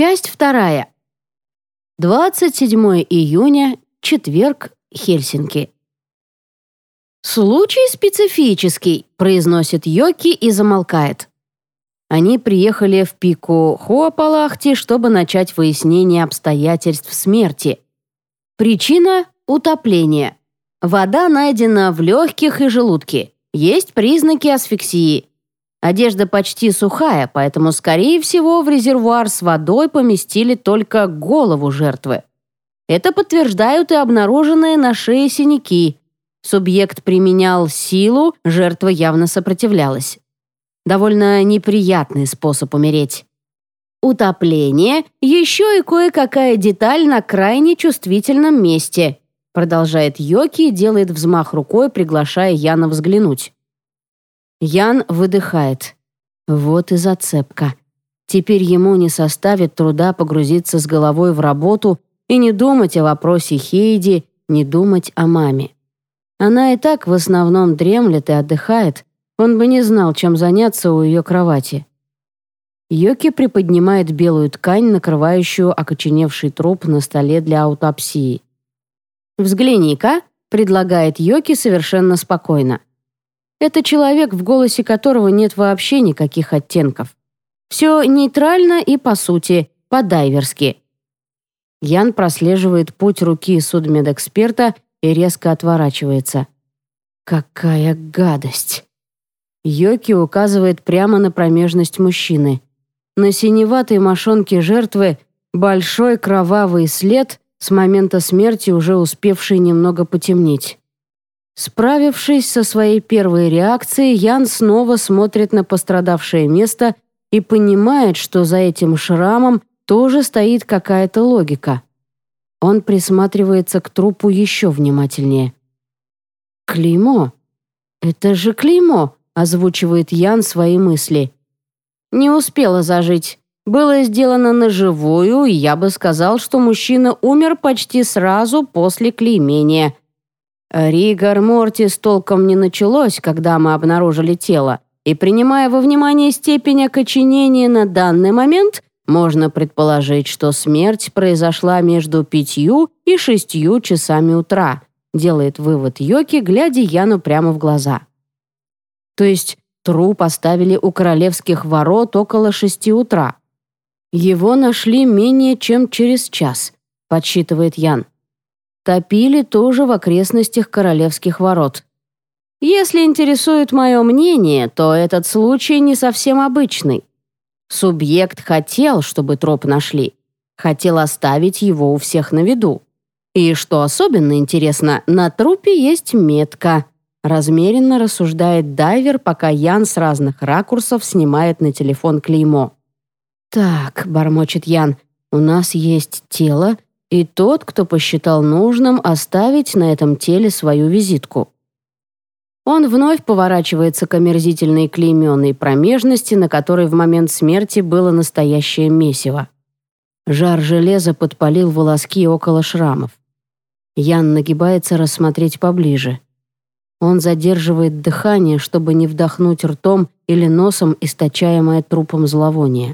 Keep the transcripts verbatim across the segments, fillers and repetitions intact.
Часть вторая. двадцать седьмого июня, четверг, Хельсинки. «Случай специфический», — произносит Йоки и замолкает. Они приехали в Пикку-Хуапалахти, чтобы начать выяснение обстоятельств смерти. Причина — утопление. Вода найдена в легких и желудке. Есть признаки асфиксии. Одежда почти сухая, поэтому, скорее всего, в резервуар с водой поместили только голову жертвы. Это подтверждают и обнаруженные на шее синяки. Субъект применял силу, жертва явно сопротивлялась. Довольно неприятный способ умереть. Утопление – еще и кое-какая деталь на крайне чувствительном месте, продолжает Йоки и делает взмах рукой, приглашая Яна взглянуть. Ян выдыхает. Вот и зацепка. Теперь ему не составит труда погрузиться с головой в работу и не думать о вопросе Хейди, не думать о маме. Она и так в основном дремлет и отдыхает, он бы не знал, чем заняться у ее кровати. Йоки приподнимает белую ткань, накрывающую окоченевший труп на столе для аутопсии. «Взгляни-ка», — предлагает Йоки совершенно спокойно. Это человек, в голосе которого нет вообще никаких оттенков. Все нейтрально и, по сути, по-дайверски. Ян прослеживает путь руки судмедэксперта и резко отворачивается. Какая гадость! Йоки указывает прямо на промежность мужчины. На синеватой мошонке жертвы большой кровавый след, с момента смерти уже успевший немного потемнеть. Справившись со своей первой реакцией, Ян снова смотрит на пострадавшее место и понимает, что за этим шрамом тоже стоит какая-то логика. Он присматривается к трупу еще внимательнее. «Клеймо? Это же клеймо!» — озвучивает Ян свои мысли. «Не успела зажить. Было сделано наживую, и я бы сказал, что мужчина умер почти сразу после клеймения. Ригор мортис толком не началось, когда мы обнаружили тело, и, принимая во внимание степень окоченения на данный момент, можно предположить, что смерть произошла между пятью и шестью часами утра», делает вывод Йоки, глядя Яну прямо в глаза. То есть труп оставили у королевских ворот около шести утра. Его нашли менее чем через час, подсчитывает Ян. Топили тоже в окрестностях королевских ворот. Если интересует мое мнение, то этот случай не совсем обычный. Субъект хотел, чтобы труп нашли. Хотел оставить его у всех на виду. И, что особенно интересно, на трупе есть метка. Размеренно рассуждает дайвер, пока Ян с разных ракурсов снимает на телефон клеймо. «Так», — бормочет Ян, — «у нас есть тело, и тот, кто посчитал нужным оставить на этом теле свою визитку». Он вновь поворачивается к омерзительной клейменной промежности, на которой в момент смерти было настоящее месиво. Жар железа подпалил волоски около шрамов. Ян нагибается рассмотреть поближе. Он задерживает дыхание, чтобы не вдохнуть ртом или носом источаемое трупом зловоние.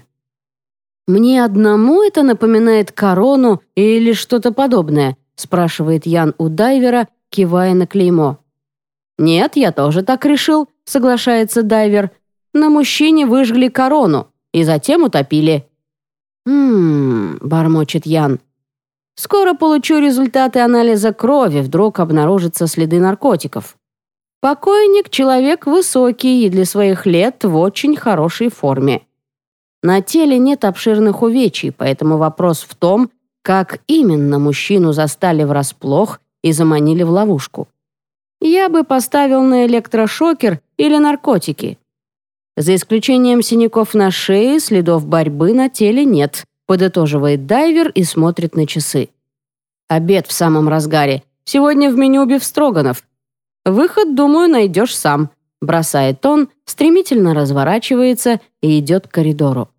«Мне одному это напоминает корону или что-то подобное?» спрашивает Ян у дайвера, кивая на клеймо. «Нет, я тоже так решил», — соглашается дайвер. «На мужчине выжгли корону и затем утопили». «Ммм», — бормочет Ян. «Скоро получу результаты анализа крови, вдруг обнаружатся следы наркотиков. Покойник — человек высокий и для своих лет в очень хорошей форме. На теле нет обширных увечий, поэтому вопрос в том, как именно мужчину застали врасплох и заманили в ловушку. Я бы поставил на электрошокер или наркотики. За исключением синяков на шее, следов борьбы на теле нет», подытоживает дайвер и смотрит на часы. «Обед в самом разгаре. Сегодня в меню бифстроганов. Выход, думаю, найдешь сам», бросает он, стремительно разворачивается и идет к коридору.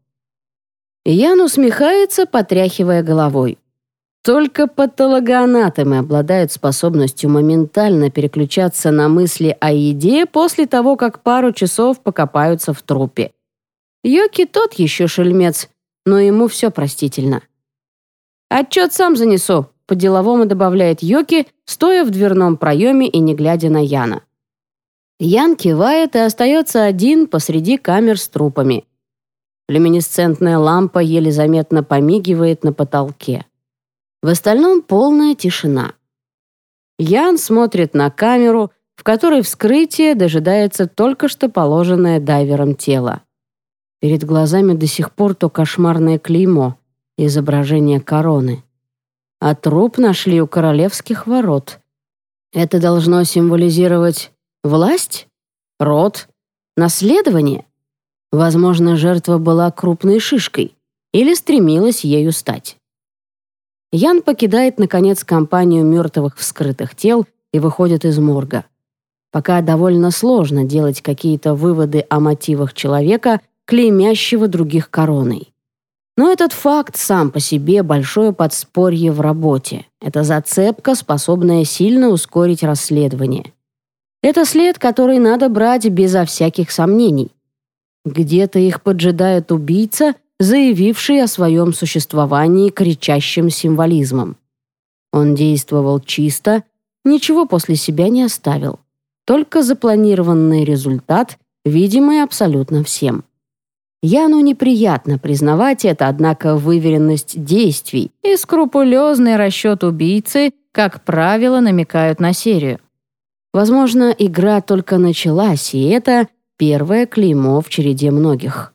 Ян усмехается, потряхивая головой. Только патологоанатомы обладают способностью моментально переключаться на мысли о еде после того, как пару часов покопаются в трупе. Йоки тот еще шельмец, но ему все простительно. «Отчет сам занесу», — по-деловому добавляет Йоки, стоя в дверном проеме и не глядя на Яна. Ян кивает и остается один посреди камер с трупами. Люминесцентная лампа еле заметно помигивает на потолке. В остальном полная тишина. Ян смотрит на камеру, в которой вскрытие дожидается только что положенное дайвером тело. Перед глазами до сих пор то кошмарное клеймо, изображение короны. А труп нашли у королевских ворот. Это должно символизировать власть, род, наследование. Возможно, жертва была крупной шишкой или стремилась ею стать. Ян покидает, наконец, компанию мертвых вскрытых тел и выходит из морга. Пока довольно сложно делать какие-то выводы о мотивах человека, клеймящего других короной. Но этот факт сам по себе большое подспорье в работе. Это зацепка, способная сильно ускорить расследование. Это след, который надо брать безо всяких сомнений. Где-то их поджидает убийца, заявивший о своем существовании кричащим символизмом. Он действовал чисто, ничего после себя не оставил. Только запланированный результат, видимый абсолютно всем. Яну неприятно признавать это, однако выверенность действий и скрупулезный расчет убийцы, как правило, намекают на серию. Возможно, игра только началась, и это первое клеймо в череде многих.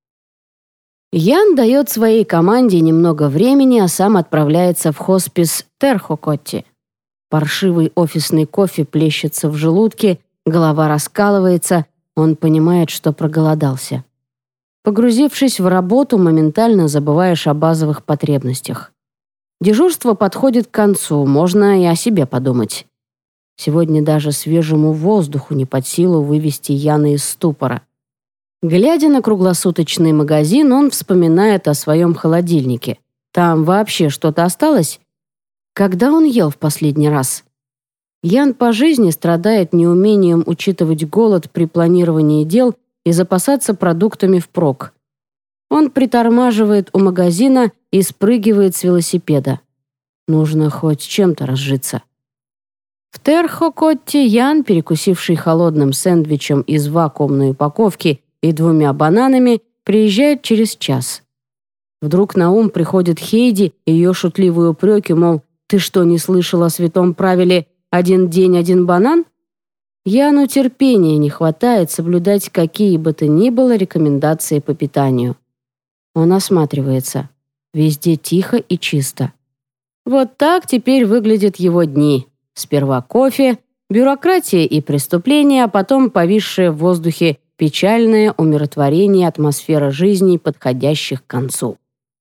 Ян дает своей команде немного времени, а сам отправляется в хоспис Терхокотти. Паршивый офисный кофе плещется в желудке, голова раскалывается, он понимает, что проголодался. Погрузившись в работу, моментально забываешь о базовых потребностях. Дежурство подходит к концу, можно и о себе подумать. Сегодня даже свежему воздуху не под силу вывести Яна из ступора. Глядя на круглосуточный магазин, он вспоминает о своем холодильнике. Там вообще что-то осталось? Когда он ел в последний раз? Ян по жизни страдает неумением учитывать голод при планировании дел и запасаться продуктами впрок. Он притормаживает у магазина и спрыгивает с велосипеда. Нужно хоть чем-то разжиться. В Терхокотте Ян, перекусивший холодным сэндвичем из вакуумной упаковки и двумя бананами, приезжает через час. Вдруг на ум приходит Хейди и ее шутливые упреки, мол, «Ты что, не слышал о святом правиле «один день, один банан»?» Яну терпения не хватает соблюдать какие бы то ни было рекомендации по питанию. Он осматривается. Везде тихо и чисто. Вот так теперь выглядят его дни. Сперва кофе, бюрократия и преступления, а потом повисшее в воздухе печальное умиротворение атмосферы жизни, подходящих к концу.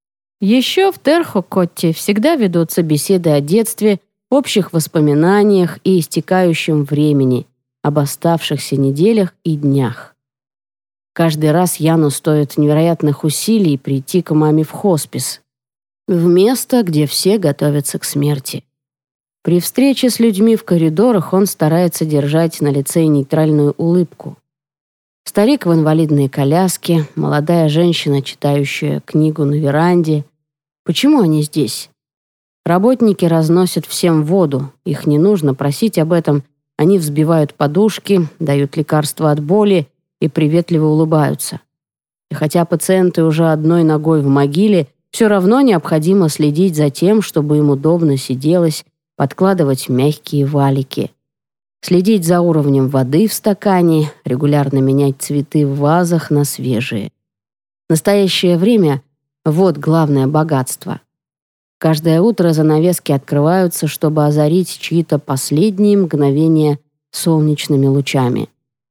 Еще в Терхокотте всегда ведутся беседы о детстве, общих воспоминаниях и истекающем времени, об оставшихся неделях и днях. Каждый раз Яну стоит невероятных усилий прийти к маме в хоспис, в место, где все готовятся к смерти. При встрече с людьми в коридорах он старается держать на лице нейтральную улыбку. Старик в инвалидной коляске, молодая женщина, читающая книгу на веранде. Почему они здесь? Работники разносят всем воду, их не нужно просить об этом. Они взбивают подушки, дают лекарства от боли и приветливо улыбаются. И хотя пациенты уже одной ногой в могиле, все равно необходимо следить за тем, чтобы им удобно сиделось, подкладывать мягкие валики. Следить за уровнем воды в стакане, регулярно менять цветы в вазах на свежие. Настоящее время — вот главное богатство. Каждое утро занавески открываются, чтобы озарить чьи-то последние мгновения солнечными лучами.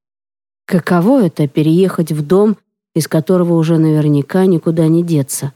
Каково это — переехать в дом, из которого уже наверняка никуда не деться?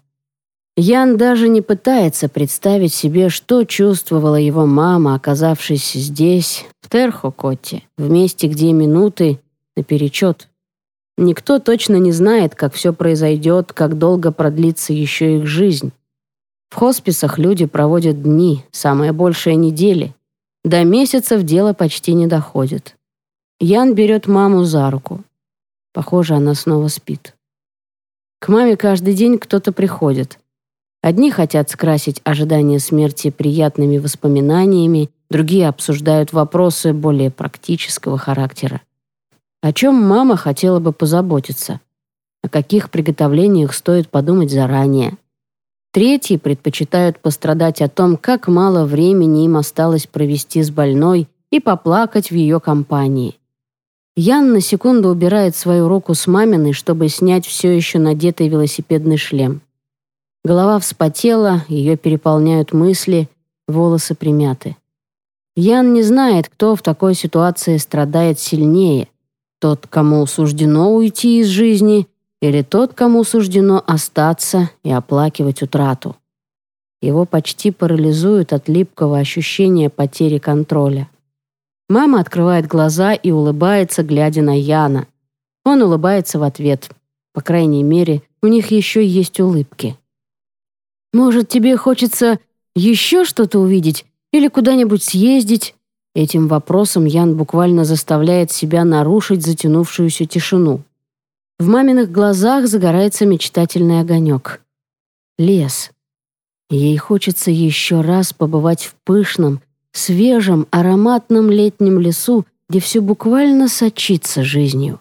Ян даже не пытается представить себе, что чувствовала его мама, оказавшись здесь, в Терхокотте, в месте, где минуты наперечет. Никто точно не знает, как все произойдет, как долго продлится еще их жизнь. В хосписах люди проводят дни, самое большее недели. До месяцев дело почти не доходит. Ян берет маму за руку. Похоже, она снова спит. К маме каждый день кто-то приходит. Одни хотят скрасить ожидание смерти приятными воспоминаниями, другие обсуждают вопросы более практического характера. О чем мама хотела бы позаботиться? О каких приготовлениях стоит подумать заранее? Третьи предпочитают пострадать о том, как мало времени им осталось провести с больной и поплакать в ее компании. Ян на секунду убирает свою руку с маминой, чтобы снять все еще надетый велосипедный шлем. Голова вспотела, ее переполняют мысли, волосы примяты. Ян не знает, кто в такой ситуации страдает сильнее. Тот, кому суждено уйти из жизни, или тот, кому суждено остаться и оплакивать утрату. Его почти парализует от липкого ощущения потери контроля. Мама открывает глаза и улыбается, глядя на Яна. Он улыбается в ответ. По крайней мере, у них еще есть улыбки. «Может, тебе хочется еще что-то увидеть или куда-нибудь съездить?» Этим вопросом Ян буквально заставляет себя нарушить затянувшуюся тишину. В маминых глазах загорается мечтательный огонек. Лес. Ей хочется еще раз побывать в пышном, свежем, ароматном летнем лесу, где все буквально сочится жизнью.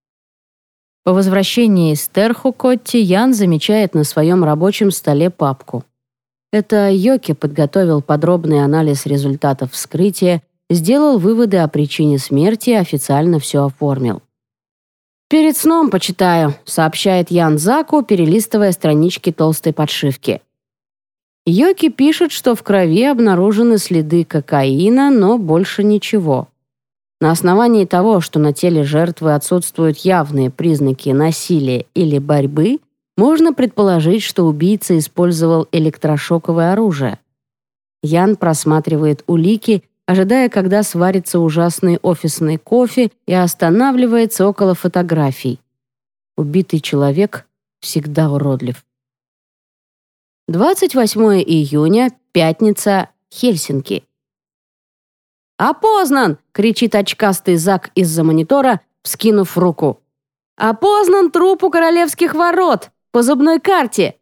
По возвращении из Терху-Котти Ян замечает на своем рабочем столе папку. Это Йоки подготовил подробный анализ результатов вскрытия, сделал выводы о причине смерти и официально все оформил. «Перед сном почитаю», — сообщает Ян Заку, перелистывая странички толстой подшивки. Йоки пишет, что в крови обнаружены следы кокаина, но больше ничего. На основании того, что на теле жертвы отсутствуют явные признаки насилия или борьбы, можно предположить, что убийца использовал электрошоковое оружие. Ян просматривает улики, ожидая, когда сварится ужасный офисный кофе, и останавливается около фотографий. Убитый человек всегда уродлив. двадцать восьмое июня, пятница, Хельсинки. «Опознан!» — кричит очкастый Зак из-за монитора, вскинув руку. «Опознан труп у королевских ворот! По зубной карте!»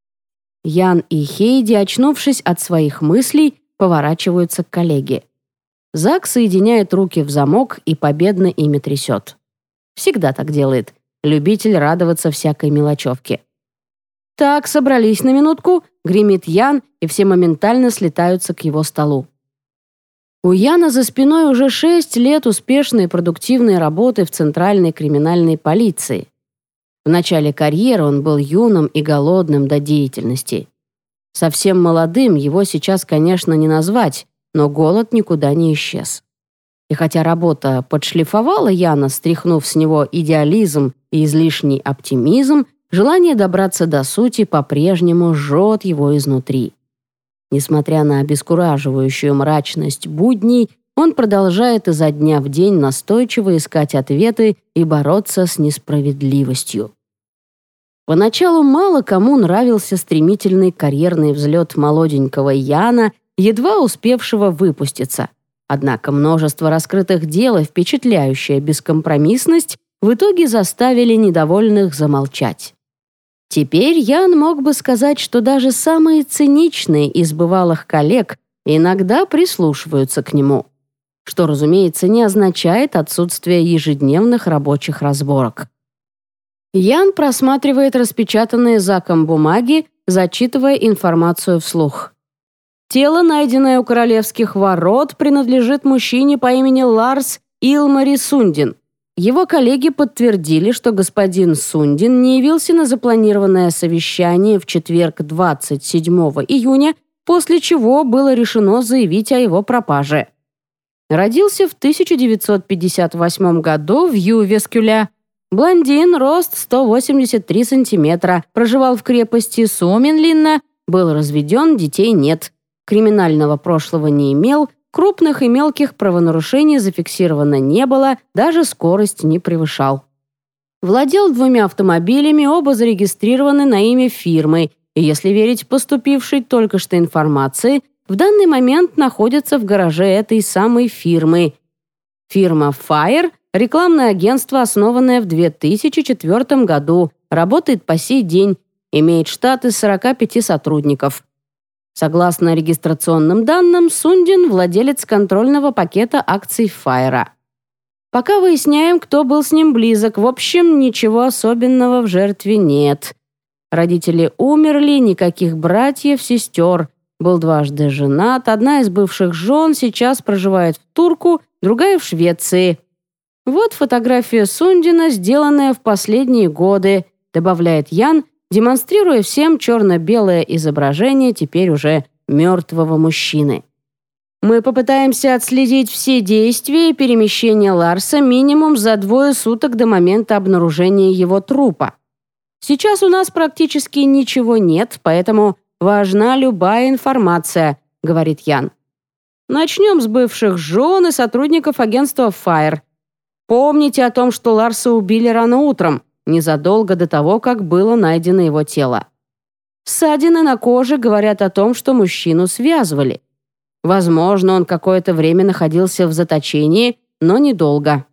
Ян и Хейди, очнувшись от своих мыслей, поворачиваются к коллеге. Зак соединяет руки в замок и победно ими трясет. Всегда так делает. Любитель радоваться всякой мелочевке. «Так, собрались на минутку», — гремит Ян, и все моментально слетаются к его столу. У Яна за спиной уже шесть лет успешной и продуктивной работы в Центральной криминальной полиции. В начале карьеры он был юным и голодным до деятельности. Совсем молодым его сейчас, конечно, не назвать, но голод никуда не исчез. И хотя работа подшлифовала Яна, стряхнув с него идеализм и излишний оптимизм, желание добраться до сути по-прежнему жжет его изнутри. Несмотря на обескураживающую мрачность будней, он продолжает изо дня в день настойчиво искать ответы и бороться с несправедливостью. Поначалу мало кому нравился стремительный карьерный взлет молоденького Яна, едва успевшего выпуститься. Однако множество раскрытых дел и впечатляющая бескомпромиссность в итоге заставили недовольных замолчать. Теперь Ян мог бы сказать, что даже самые циничные из бывалых коллег иногда прислушиваются к нему, что, разумеется, не означает отсутствие ежедневных рабочих разборок. Ян просматривает распечатанные Заком бумаги, зачитывая информацию вслух. Тело, найденное у королевских ворот, принадлежит мужчине по имени Ларс Илмари Сундин. Его коллеги подтвердили, что господин Сундин не явился на запланированное совещание в четверг двадцать седьмого июня, после чего было решено заявить о его пропаже. Родился в тысяча девятьсот пятьдесят восьмом году в Ювескюля. Блондин, рост сто восемьдесят три сантиметра, проживал в крепости Суоменлинна, был разведен, детей нет. Криминального прошлого не имел, крупных и мелких правонарушений зафиксировано не было, даже скорость не превышал. Владел двумя автомобилями, оба зарегистрированы на имя фирмы, и, если верить поступившей только что информации, в данный момент находятся в гараже этой самой фирмы. Фирма Fire – рекламное агентство, основанное в две тысячи четвёртом году, Работает по сей день, имеет штат из сорока пяти сотрудников. Согласно регистрационным данным, Сундин – владелец контрольного пакета акций Файра. Пока выясняем, кто был с ним близок. В общем, ничего особенного в жертве нет. Родители умерли, никаких братьев, сестер. Был дважды женат, одна из бывших жен сейчас проживает в Турку, другая в Швеции. Вот фотография Сундина, сделанная в последние годы, добавляет Ян, демонстрируя всем черно-белое изображение теперь уже мертвого мужчины. Мы попытаемся отследить все действия и перемещения Ларса минимум за двое суток до момента обнаружения его трупа. Сейчас у нас практически ничего нет, поэтому важна любая информация, говорит Ян. Начнем с бывших жен и сотрудников агентства Fire. Помните о том, что Ларса убили рано утром, незадолго до того, как было найдено его тело. Ссадины на коже говорят о том, что мужчину связывали. Возможно, он какое-то время находился в заточении, но недолго.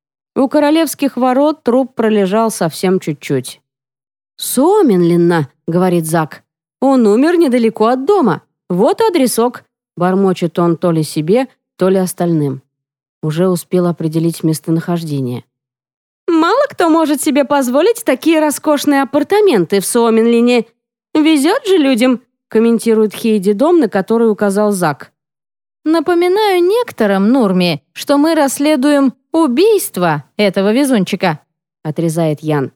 У королевских ворот труп пролежал совсем чуть-чуть. «Соменлинна», — говорит Зак. «Он умер недалеко от дома. Вот адресок», — бормочет он то ли себе, то ли остальным. Уже успел определить местонахождение. «Мало кто может себе позволить такие роскошные апартаменты в Соменлине. Везет же людям», — комментирует Хейди дом, на который указал Зак. «Напоминаю некоторым, Нурми, что мы расследуем убийство этого везунчика», — отрезает Ян.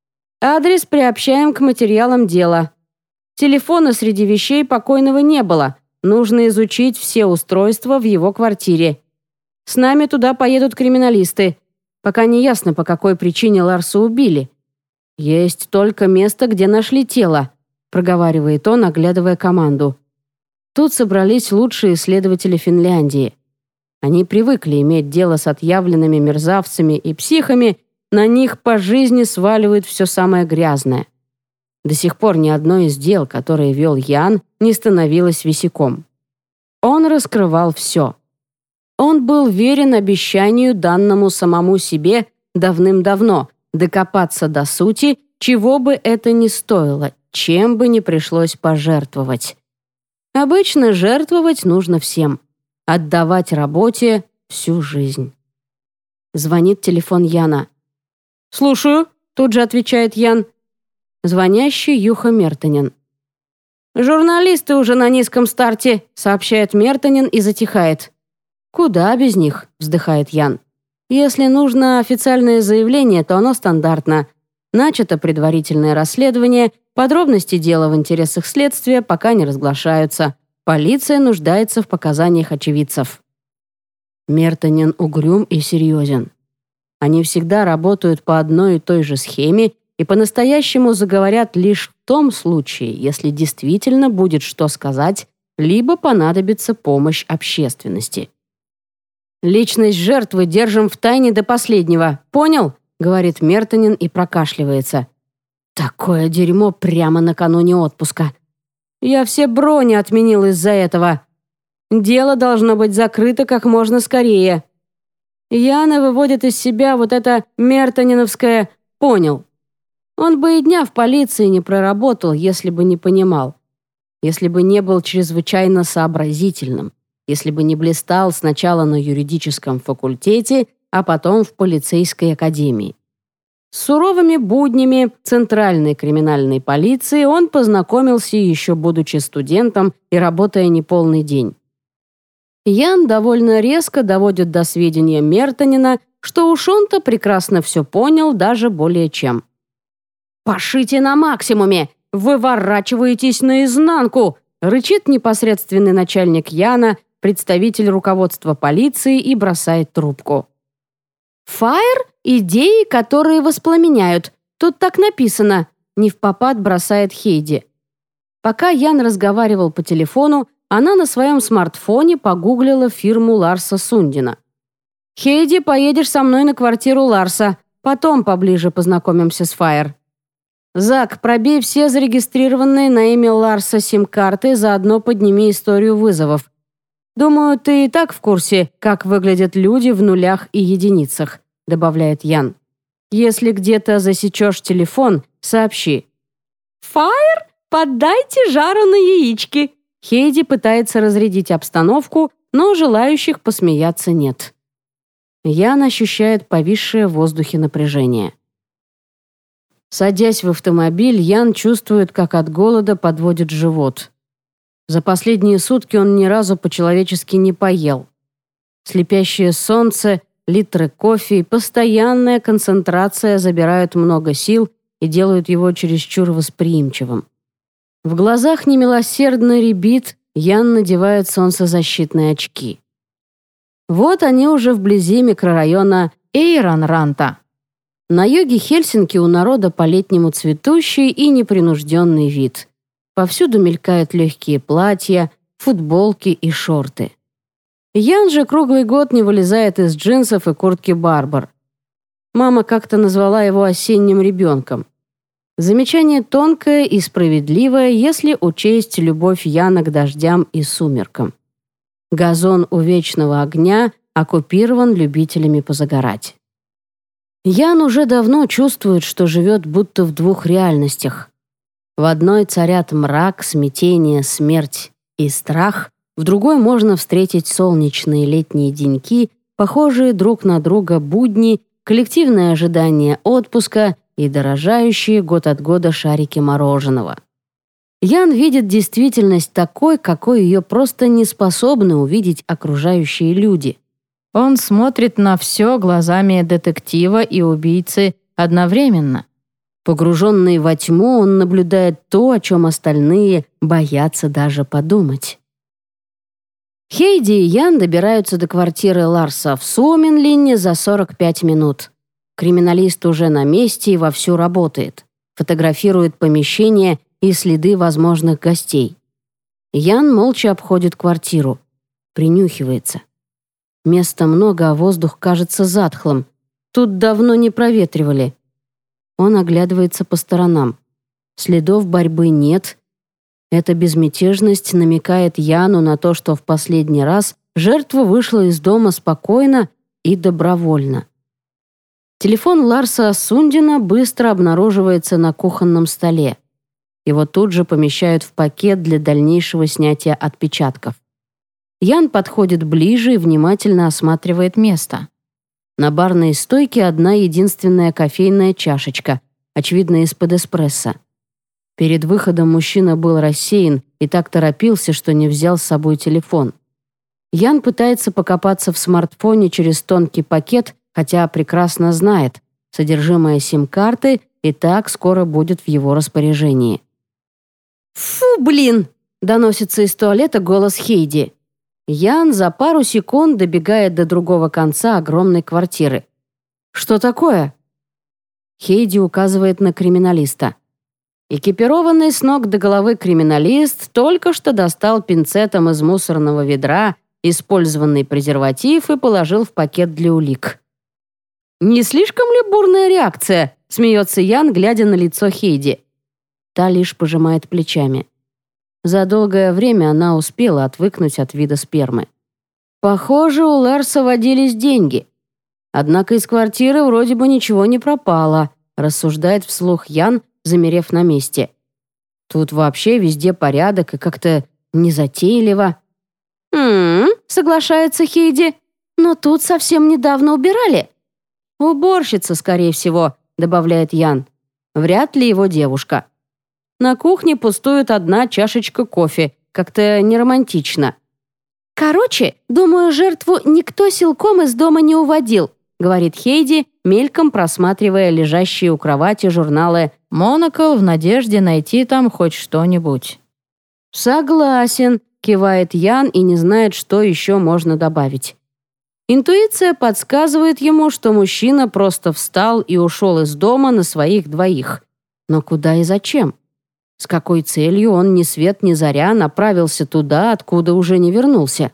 «Адрес приобщаем к материалам дела. Телефона среди вещей покойного не было. Нужно изучить все устройства в его квартире. С нами туда поедут криминалисты. Пока не ясно, по какой причине Ларса убили. Есть только место, где нашли тело», — проговаривает он, оглядывая команду. Тут собрались лучшие исследователи Финляндии. Они привыкли иметь дело с отъявленными мерзавцами и психами, на них по жизни сваливают все самое грязное. До сих пор ни одно из дел, которые вел Ян, не становилось висяком. Он раскрывал все. Он был верен обещанию, данному самому себе давным-давно, докопаться до сути, чего бы это ни стоило, чем бы ни пришлось пожертвовать. Обычно жертвовать нужно всем. Отдавать работе всю жизнь. Звонит телефон Яна. «Слушаю», — тут же отвечает Ян. Звонящий Юха Мертонен. «Журналисты уже на низком старте», — сообщает Мертонен и затихает. «Куда без них?» — вздыхает Ян. «Если нужно официальное заявление, то оно стандартно. Начато предварительное расследование, подробности дела в интересах следствия пока не разглашаются. Полиция нуждается в показаниях очевидцев». Мертонен угрюм и серьезен. Они всегда работают по одной и той же схеме и по-настоящему заговорят лишь в том случае, если действительно будет что сказать, либо понадобится помощь общественности. «Личность жертвы держим в тайне до последнего, понял?» — говорит Мертонен и прокашливается. «Такое дерьмо прямо накануне отпуска. Я все брони отменил из-за этого. Дело должно быть закрыто как можно скорее. Яна выводит из себя вот это мертоненовское «понял». Он бы и дня в полиции не проработал, если бы не понимал. Если бы не был чрезвычайно сообразительным. Если бы не блистал сначала на юридическом факультете, а потом в полицейской академии. С суровыми буднями Центральной криминальной полиции он познакомился еще будучи студентом и работая неполный день. Ян довольно резко доводит до сведения Мертонена, что уж он-то прекрасно все понял, даже более чем. «Пошите на максимуме! Выворачиваетесь наизнанку!» рычит непосредственный начальник Яна, представитель руководства полиции, и бросает трубку. «Фаер — идеи, которые воспламеняют. Тут так написано», — невпопад бросает Хейди. Пока Ян разговаривал по телефону, она на своем смартфоне погуглила фирму Ларса Сундина. «Хейди, поедешь со мной на квартиру Ларса. Потом поближе познакомимся с Фаер». «Зак, пробей все зарегистрированные на имя Ларса сим-карты, заодно подними историю вызовов. Думаю, ты и так в курсе, как выглядят люди в нулях и единицах», добавляет Ян. «Если где-то засечешь телефон, сообщи. «Фаер, поддайте жару на яички!» Хейди пытается разрядить обстановку, но желающих посмеяться нет. Ян ощущает повисшее в воздухе напряжение. Садясь в автомобиль, Ян чувствует, как от голода подводит живот. За последние сутки он ни разу по-человечески не поел. Слепящее солнце, литры кофе и постоянная концентрация забирают много сил и делают его чересчур восприимчивым. В глазах немилосердно рябит, Ян надевает солнцезащитные очки. Вот они уже вблизи микрорайона Эйранранта. На юге Хельсинки у народа по-летнему цветущий и непринужденный вид. Повсюду мелькают легкие платья, футболки и шорты. Ян же круглый год не вылезает из джинсов и куртки Барбар. Мама как-то назвала его осенним ребенком. Замечание тонкое и справедливое, если учесть любовь Яна к дождям и сумеркам. Газон у вечного огня оккупирован любителями позагорать. Ян уже давно чувствует, что живет будто в двух реальностях. В одной царят мрак, смятение, смерть и страх, в другой можно встретить солнечные летние деньки, похожие друг на друга будни, коллективное ожидание отпуска и дорожающие год от года шарики мороженого. Ян видит действительность такой, какой ее просто не способны увидеть окружающие люди. Он смотрит на все глазами детектива и убийцы одновременно. Погруженный во тьму, он наблюдает то, о чем остальные боятся даже подумать. Хейди и Ян добираются до квартиры Ларса в Суоменлинне за сорок пять минут. Криминалист уже на месте и вовсю работает. Фотографирует помещение и следы возможных гостей. Ян молча обходит квартиру. Принюхивается. Места много, а воздух кажется затхлым. Тут давно не проветривали. Он оглядывается по сторонам. Следов борьбы нет. Эта безмятежность намекает Яну на то, что в последний раз жертва вышла из дома спокойно и добровольно. Телефон Ларса Сундина быстро обнаруживается на кухонном столе. Его тут же помещают в пакет для дальнейшего снятия отпечатков. Ян подходит ближе и внимательно осматривает место. На барной стойке одна единственная кофейная чашечка, очевидно, из-под эспрессо. Перед выходом мужчина был рассеян и так торопился, что не взял с собой телефон. Ян пытается покопаться в смартфоне через тонкий пакет, хотя прекрасно знает, содержимое сим-карты и так скоро будет в его распоряжении. «Фу, блин!» — доносится из туалета голос Хейди. Ян за пару секунд добегает до другого конца огромной квартиры. «Что такое?» Хейди указывает на криминалиста. Экипированный с ног до головы криминалист только что достал пинцетом из мусорного ведра использованный презерватив и положил в пакет для улик. «Не слишком ли бурная реакция?» — смеется Ян, глядя на лицо Хейди. Та лишь пожимает плечами. За долгое время она успела отвыкнуть от вида спермы. Похоже, у Ларса водились деньги. Однако из квартиры вроде бы ничего не пропало, рассуждает вслух Ян, замерев на месте. Тут вообще везде порядок и как-то незатейливо. «М-м-м», соглашается Хейди, «но тут совсем недавно убирали». «Уборщица, скорее всего», добавляет Ян. «Вряд ли его девушка». На кухне пустует одна чашечка кофе. Как-то неромантично. «Короче, думаю, жертву никто силком из дома не уводил», говорит Хейди, мельком просматривая лежащие у кровати журналы «Монокл» в надежде найти там хоть что-нибудь. «Согласен», кивает Ян и не знает, что еще можно добавить. Интуиция подсказывает ему, что мужчина просто встал и ушел из дома на своих двоих. Но куда и зачем? С какой целью он ни свет ни заря направился туда, откуда уже не вернулся?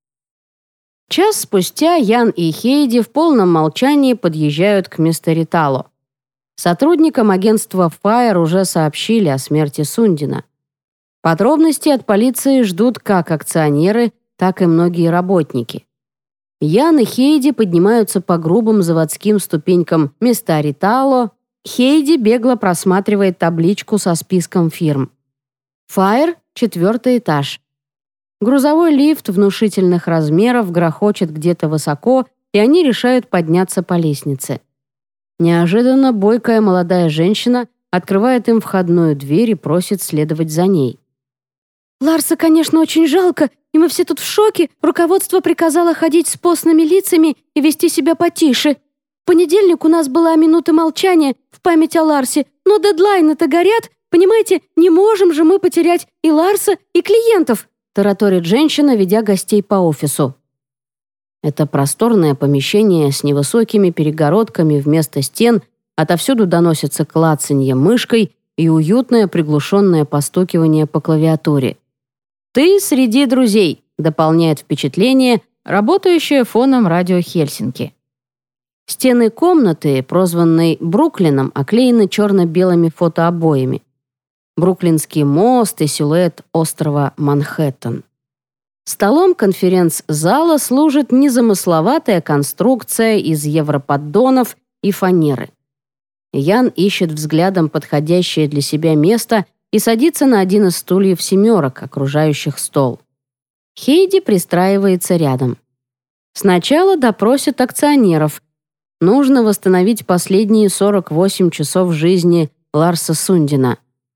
Час спустя Ян и Хейди в полном молчании подъезжают к Мистеритало. Сотрудникам агентства Fire уже сообщили о смерти Сундина. Подробности от полиции ждут как акционеры, так и многие работники. Ян и Хейди поднимаются по грубым заводским ступенькам Мистеритало. Хейди бегло просматривает табличку со списком фирм. Fire, четвертый этаж. Грузовой лифт внушительных размеров грохочет где-то высоко, и они решают подняться по лестнице. Неожиданно бойкая молодая женщина открывает им входную дверь и просит следовать за ней. «Ларса, конечно, очень жалко, и мы все тут в шоке. Руководство приказало ходить с постными лицами и вести себя потише. В понедельник у нас была минута молчания в память о Ларсе, но дедлайны-то горят. Понимаете, не можем же мы потерять и Ларса, и клиентов», тараторит женщина, ведя гостей по офису. Это просторное помещение с невысокими перегородками вместо стен, отовсюду доносится клацанье мышкой и уютное приглушенное постукивание по клавиатуре. «Ты среди друзей», — дополняет впечатление, работающее фоном радио Хельсинки. Стены комнаты, прозванной Бруклином, оклеены черно-белыми фотообоями. Бруклинский мост и силуэт острова Манхэттен. Столом конференц-зала служит незамысловатая конструкция из европоддонов и фанеры. Ян ищет взглядом подходящее для себя место и садится на один из стульев семерок, окружающих стол. Хейди пристраивается рядом. Сначала допросят акционеров. Нужно восстановить последние сорок восемь часов жизни Ларса Сундина.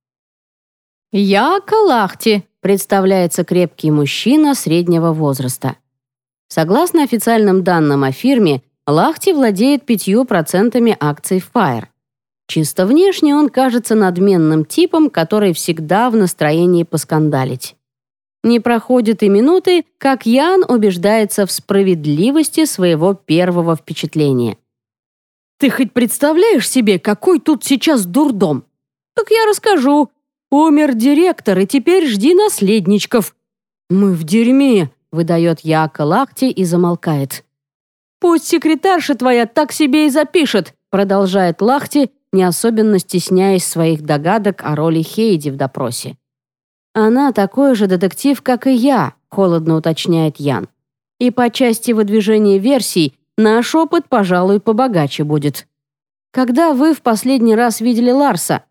«Я Калахти», — представляется крепкий мужчина среднего возраста. Согласно официальным данным о фирме, Лахти владеет пятью процентами акций Fire. Чисто внешне он кажется надменным типом, который всегда в настроении поскандалить. Не проходит и минуты, как Ян убеждается в справедливости своего первого впечатления. «Ты хоть представляешь себе, какой тут сейчас дурдом? Так я расскажу. Умер директор, и теперь жди наследничков». «Мы в дерьме», — выдает Яака Лахти и замолкает. «Пусть секретарша твоя так себе и запишет», — продолжает Лахти, не особенно стесняясь своих догадок о роли Хейди в допросе. «Она такой же детектив, как и я», — холодно уточняет Ян. «И по части выдвижения версий наш опыт, пожалуй, побогаче будет. Когда вы в последний раз видели Ларса?»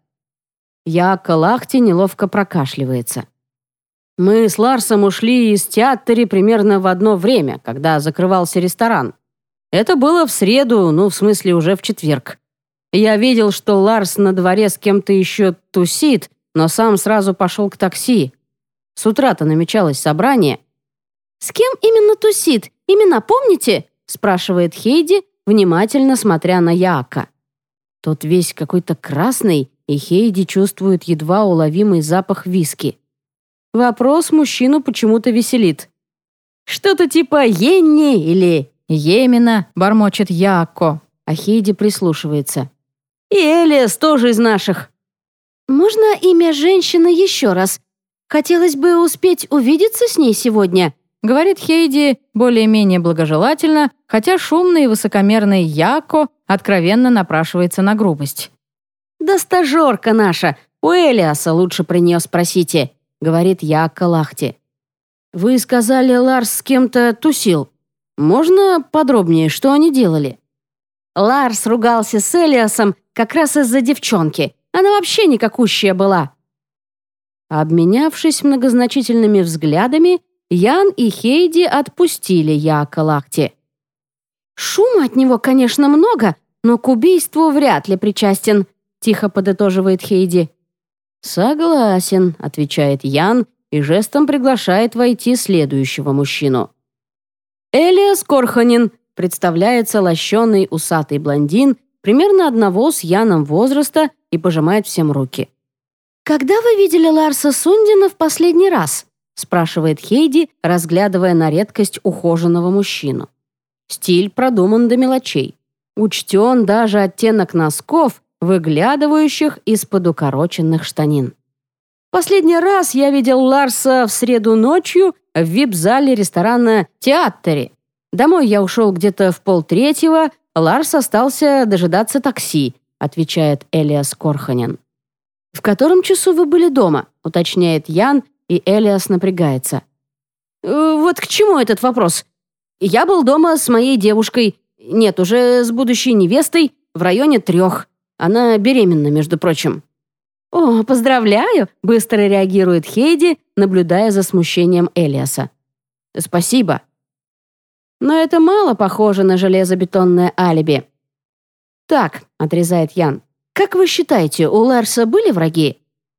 Яака Лахти неловко прокашливается. «Мы с Ларсом ушли из театра примерно в одно время, когда закрывался ресторан. Это было в среду, ну, в смысле, уже в четверг. Я видел, что Ларс на дворе с кем-то еще тусит, но сам сразу пошел к такси. С утра-то намечалось собрание». «С кем именно тусит? Имена помните?» спрашивает Хейди, внимательно смотря на Яака. Тот весь какой-то красный, и Хейди чувствует едва уловимый запах виски. Вопрос мужчину почему-то веселит. «Что-то типа Йенни или Йемина», бормочет Яако, а Хейди прислушивается. «И Элиас тоже из наших». «Можно имя женщины еще раз? Хотелось бы успеть увидеться с ней сегодня», говорит Хейди более-менее благожелательно, хотя шумный и высокомерный Яако откровенно напрашивается на грубость. «Да стажерка наша, у Элиаса лучше про нее спросите», говорит Яака Лахти. «Вы сказали, Ларс с кем-то тусил. Можно подробнее, что они делали?» «Ларс ругался с Элиасом как раз из-за девчонки. Она вообще никакущая была». Обменявшись многозначительными взглядами, Ян и Хейди отпустили Яака Лахти. «Шума от него, конечно, много, но к убийству вряд ли причастен», тихо подытоживает Хейди. «Согласен», — отвечает Ян и жестом приглашает войти следующего мужчину. «Элиас Корханин», — представляется лощеный усатый блондин, примерно одного с Яном возраста, и пожимает всем руки. «Когда вы видели Ларса Сундина в последний раз?» спрашивает Хейди, разглядывая на редкость ухоженного мужчину. Стиль продуман до мелочей. Учтен даже оттенок носков, выглядывающих из-под укороченных штанин. «Последний раз я видел Ларса в среду ночью в вип-зале ресторана «Театре». Домой я ушел где-то в полтретьего, Ларс остался дожидаться такси», отвечает Элиас Корханин. «В котором часу вы были дома?» уточняет Ян, и Элиас напрягается. «Э, «Вот к чему этот вопрос? Я был дома с моей девушкой, нет, уже с будущей невестой, в районе трех. Она беременна, между прочим». «О, поздравляю!» — быстро реагирует Хейди, наблюдая за смущением Элиаса. «Спасибо». Но это мало похоже на железобетонное алиби. «Так», — отрезает Ян, — «как вы считаете, у Ларса были враги?»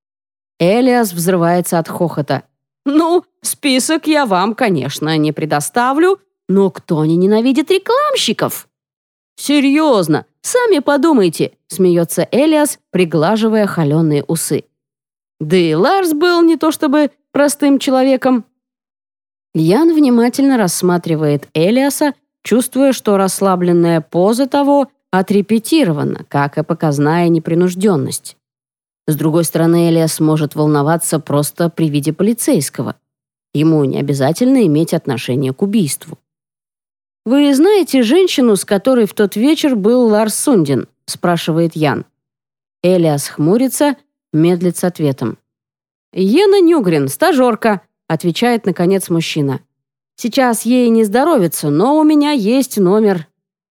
Элиас взрывается от хохота. «Ну, список я вам, конечно, не предоставлю, но кто не ненавидит рекламщиков?» «Серьезно, сами подумайте», — смеется Элиас, приглаживая холеные усы. Да и Ларс был не то чтобы простым человеком. Ян внимательно рассматривает Элиаса, чувствуя, что расслабленная поза того отрепетирована, как и показная непринужденность. С другой стороны, Элиас может волноваться просто при виде полицейского. Ему не обязательно иметь отношение к убийству. «Вы знаете женщину, с которой в тот вечер был Ларс Сундин?» – спрашивает Ян. Элиас хмурится, медлит с ответом. «Йена Нюгрен, стажерка», – отвечает, наконец, мужчина. «Сейчас ей не здоровится, но у меня есть номер».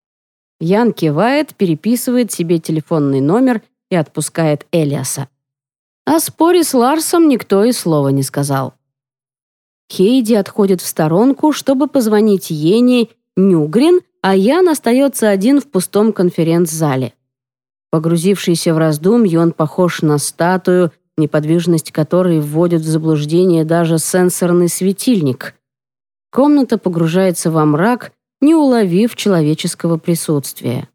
Ян кивает, переписывает себе телефонный номер и отпускает Элиаса. О споре с Ларсом никто и слова не сказал. Хейди отходит в сторонку, чтобы позвонить Йене Нюгрен, а Ян остается один в пустом конференц-зале. Погрузившийся в раздумье, он похож на статую, неподвижность которой вводит в заблуждение даже сенсорный светильник. Комната погружается во мрак, не уловив человеческого присутствия.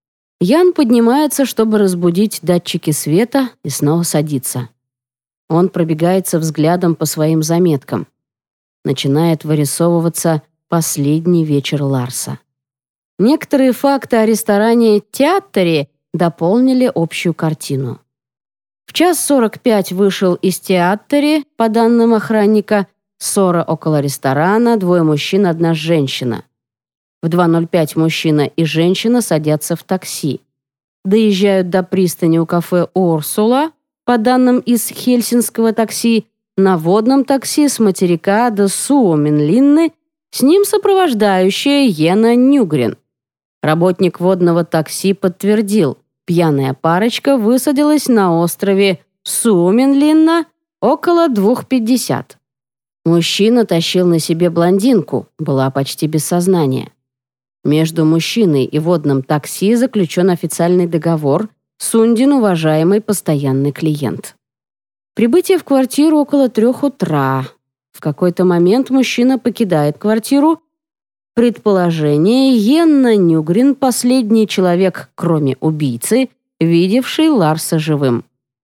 Ян поднимается, чтобы разбудить датчики света, и снова садится. Он пробегается взглядом по своим заметкам. Начинает вырисовываться последний вечер Ларса. Некоторые факты о ресторане «Театре» дополнили общую картину. В час сорок пять вышел из «Театре», по данным охранника, ссора около ресторана, двое мужчин, одна женщина. В два ноль пять мужчина и женщина садятся в такси. Доезжают до пристани у кафе «Урсула», по данным из хельсинского такси, на водном такси с материка до Суоменлинны, с ним сопровождающая Йена Нюгрен. Работник водного такси подтвердил, пьяная парочка высадилась на острове Суоменлинна около двух пятьдесят. Мужчина тащил на себе блондинку, была почти без сознания. Между мужчиной и водным такси заключен официальный договор, Сундин уважаемый постоянный клиент. Прибытие в квартиру около трех утра. В какой-то момент мужчина покидает квартиру. Предположение, Йена Нюгрен – последний человек, кроме убийцы, видевший Ларса живым.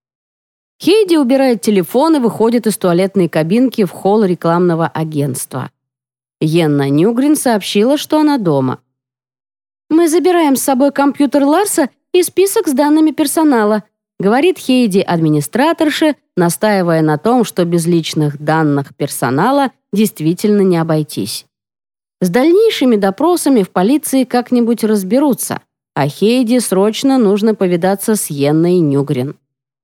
Хейди убирает телефон и выходит из туалетной кабинки в холл рекламного агентства. Йена Нюгрен сообщила, что она дома. «Мы забираем с собой компьютер Ларса и список с данными персонала», говорит Хейди администраторше, настаивая на том, что без личных данных персонала действительно не обойтись. С дальнейшими допросами в полиции как-нибудь разберутся, а Хейди срочно нужно повидаться с Йенной Нюгрен.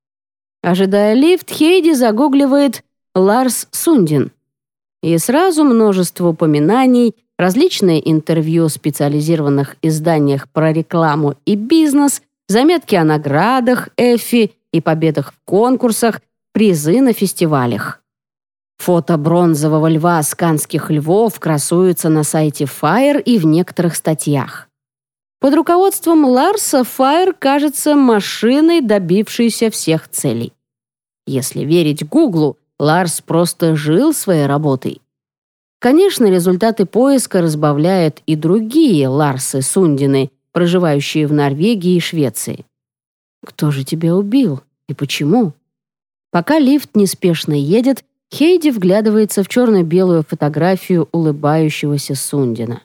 Ожидая лифт, Хейди загугливает «Ларс Сундин». И сразу множество упоминаний, различные интервью в специализированных изданиях про рекламу и бизнес, заметки о наградах, эффи и победах в конкурсах, призы на фестивалях. Фото бронзового льва с канских львов красуются на сайте Fire и в некоторых статьях. Под руководством Ларса Fire кажется машиной, добившейся всех целей. Если верить Гуглу, Ларс просто жил своей работой. Конечно, результаты поиска разбавляют и другие Ларсы Сундины, проживающие в Норвегии и Швеции. Кто же тебя убил и почему? Пока лифт неспешно едет, Хейди вглядывается в черно-белую фотографию улыбающегося Сундина.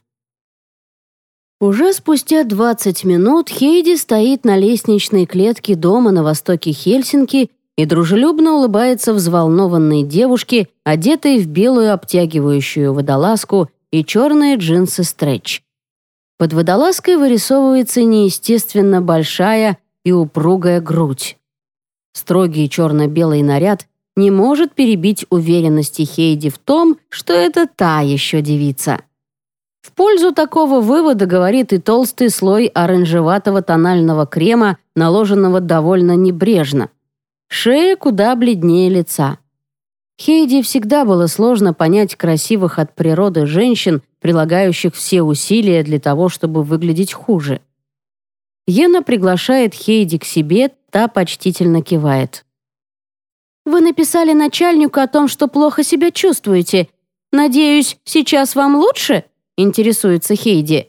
Уже спустя двадцать минут Хейди стоит на лестничной клетке дома на востоке Хельсинки и дружелюбно улыбается взволнованной девушке, одетой в белую обтягивающую водолазку и черные джинсы-стретч. Под водолазкой вырисовывается неестественно большая и упругая грудь. Строгий черно-белый наряд не может перебить уверенности Хейди в том, что это та еще девица. В пользу такого вывода говорит и толстый слой оранжеватого тонального крема, наложенного довольно небрежно. Шея куда бледнее лица. Хейди всегда было сложно понять красивых от природы женщин, прилагающих все усилия для того, чтобы выглядеть хуже. Йена приглашает Хейди к себе, та почтительно кивает. «Вы написали начальнику о том, что плохо себя чувствуете. Надеюсь, сейчас вам лучше?» — интересуется Хейди.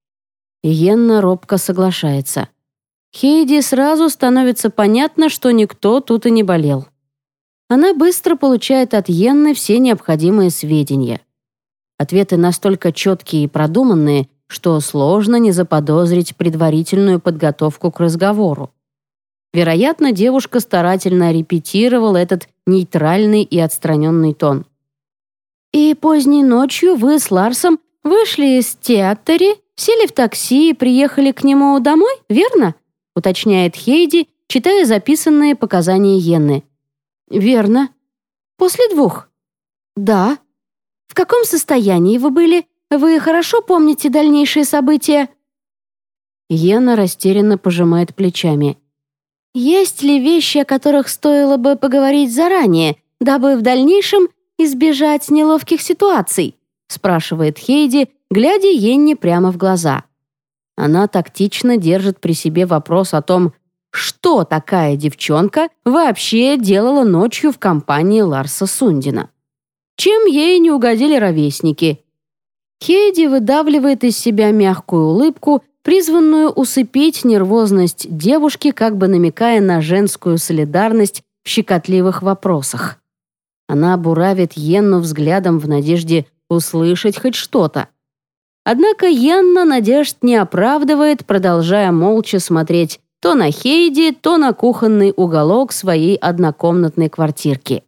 Йенна робко соглашается. Хейди сразу становится понятно, что никто тут и не болел. Она быстро получает от Йенны все необходимые сведения. Ответы настолько четкие и продуманные, что сложно не заподозрить предварительную подготовку к разговору. Вероятно, девушка старательно репетировала этот нейтральный и отстраненный тон. «И поздней ночью вы с Ларсом вышли из театра, сели в такси и приехали к нему домой, верно?» уточняет Хейди, читая записанные показания Йенны. «Верно. После двух?» «Да». «В каком состоянии вы были? Вы хорошо помните дальнейшие события?» Йенна растерянно пожимает плечами. «Есть ли вещи, о которых стоило бы поговорить заранее, дабы в дальнейшем избежать неловких ситуаций?» спрашивает Хейди, глядя Йенне прямо в глаза. Она тактично держит при себе вопрос о том, что такая девчонка вообще делала ночью в компании Ларса Сундина. Чем ей не угодили ровесники? Хейди выдавливает из себя мягкую улыбку, призванную усыпить нервозность девушки, как бы намекая на женскую солидарность в щекотливых вопросах. Она буравит Йенну взглядом в надежде услышать хоть что-то. Однако Йенна надежд не оправдывает, продолжая молча смотреть то на Хейди, то на кухонный уголок своей однокомнатной квартирки.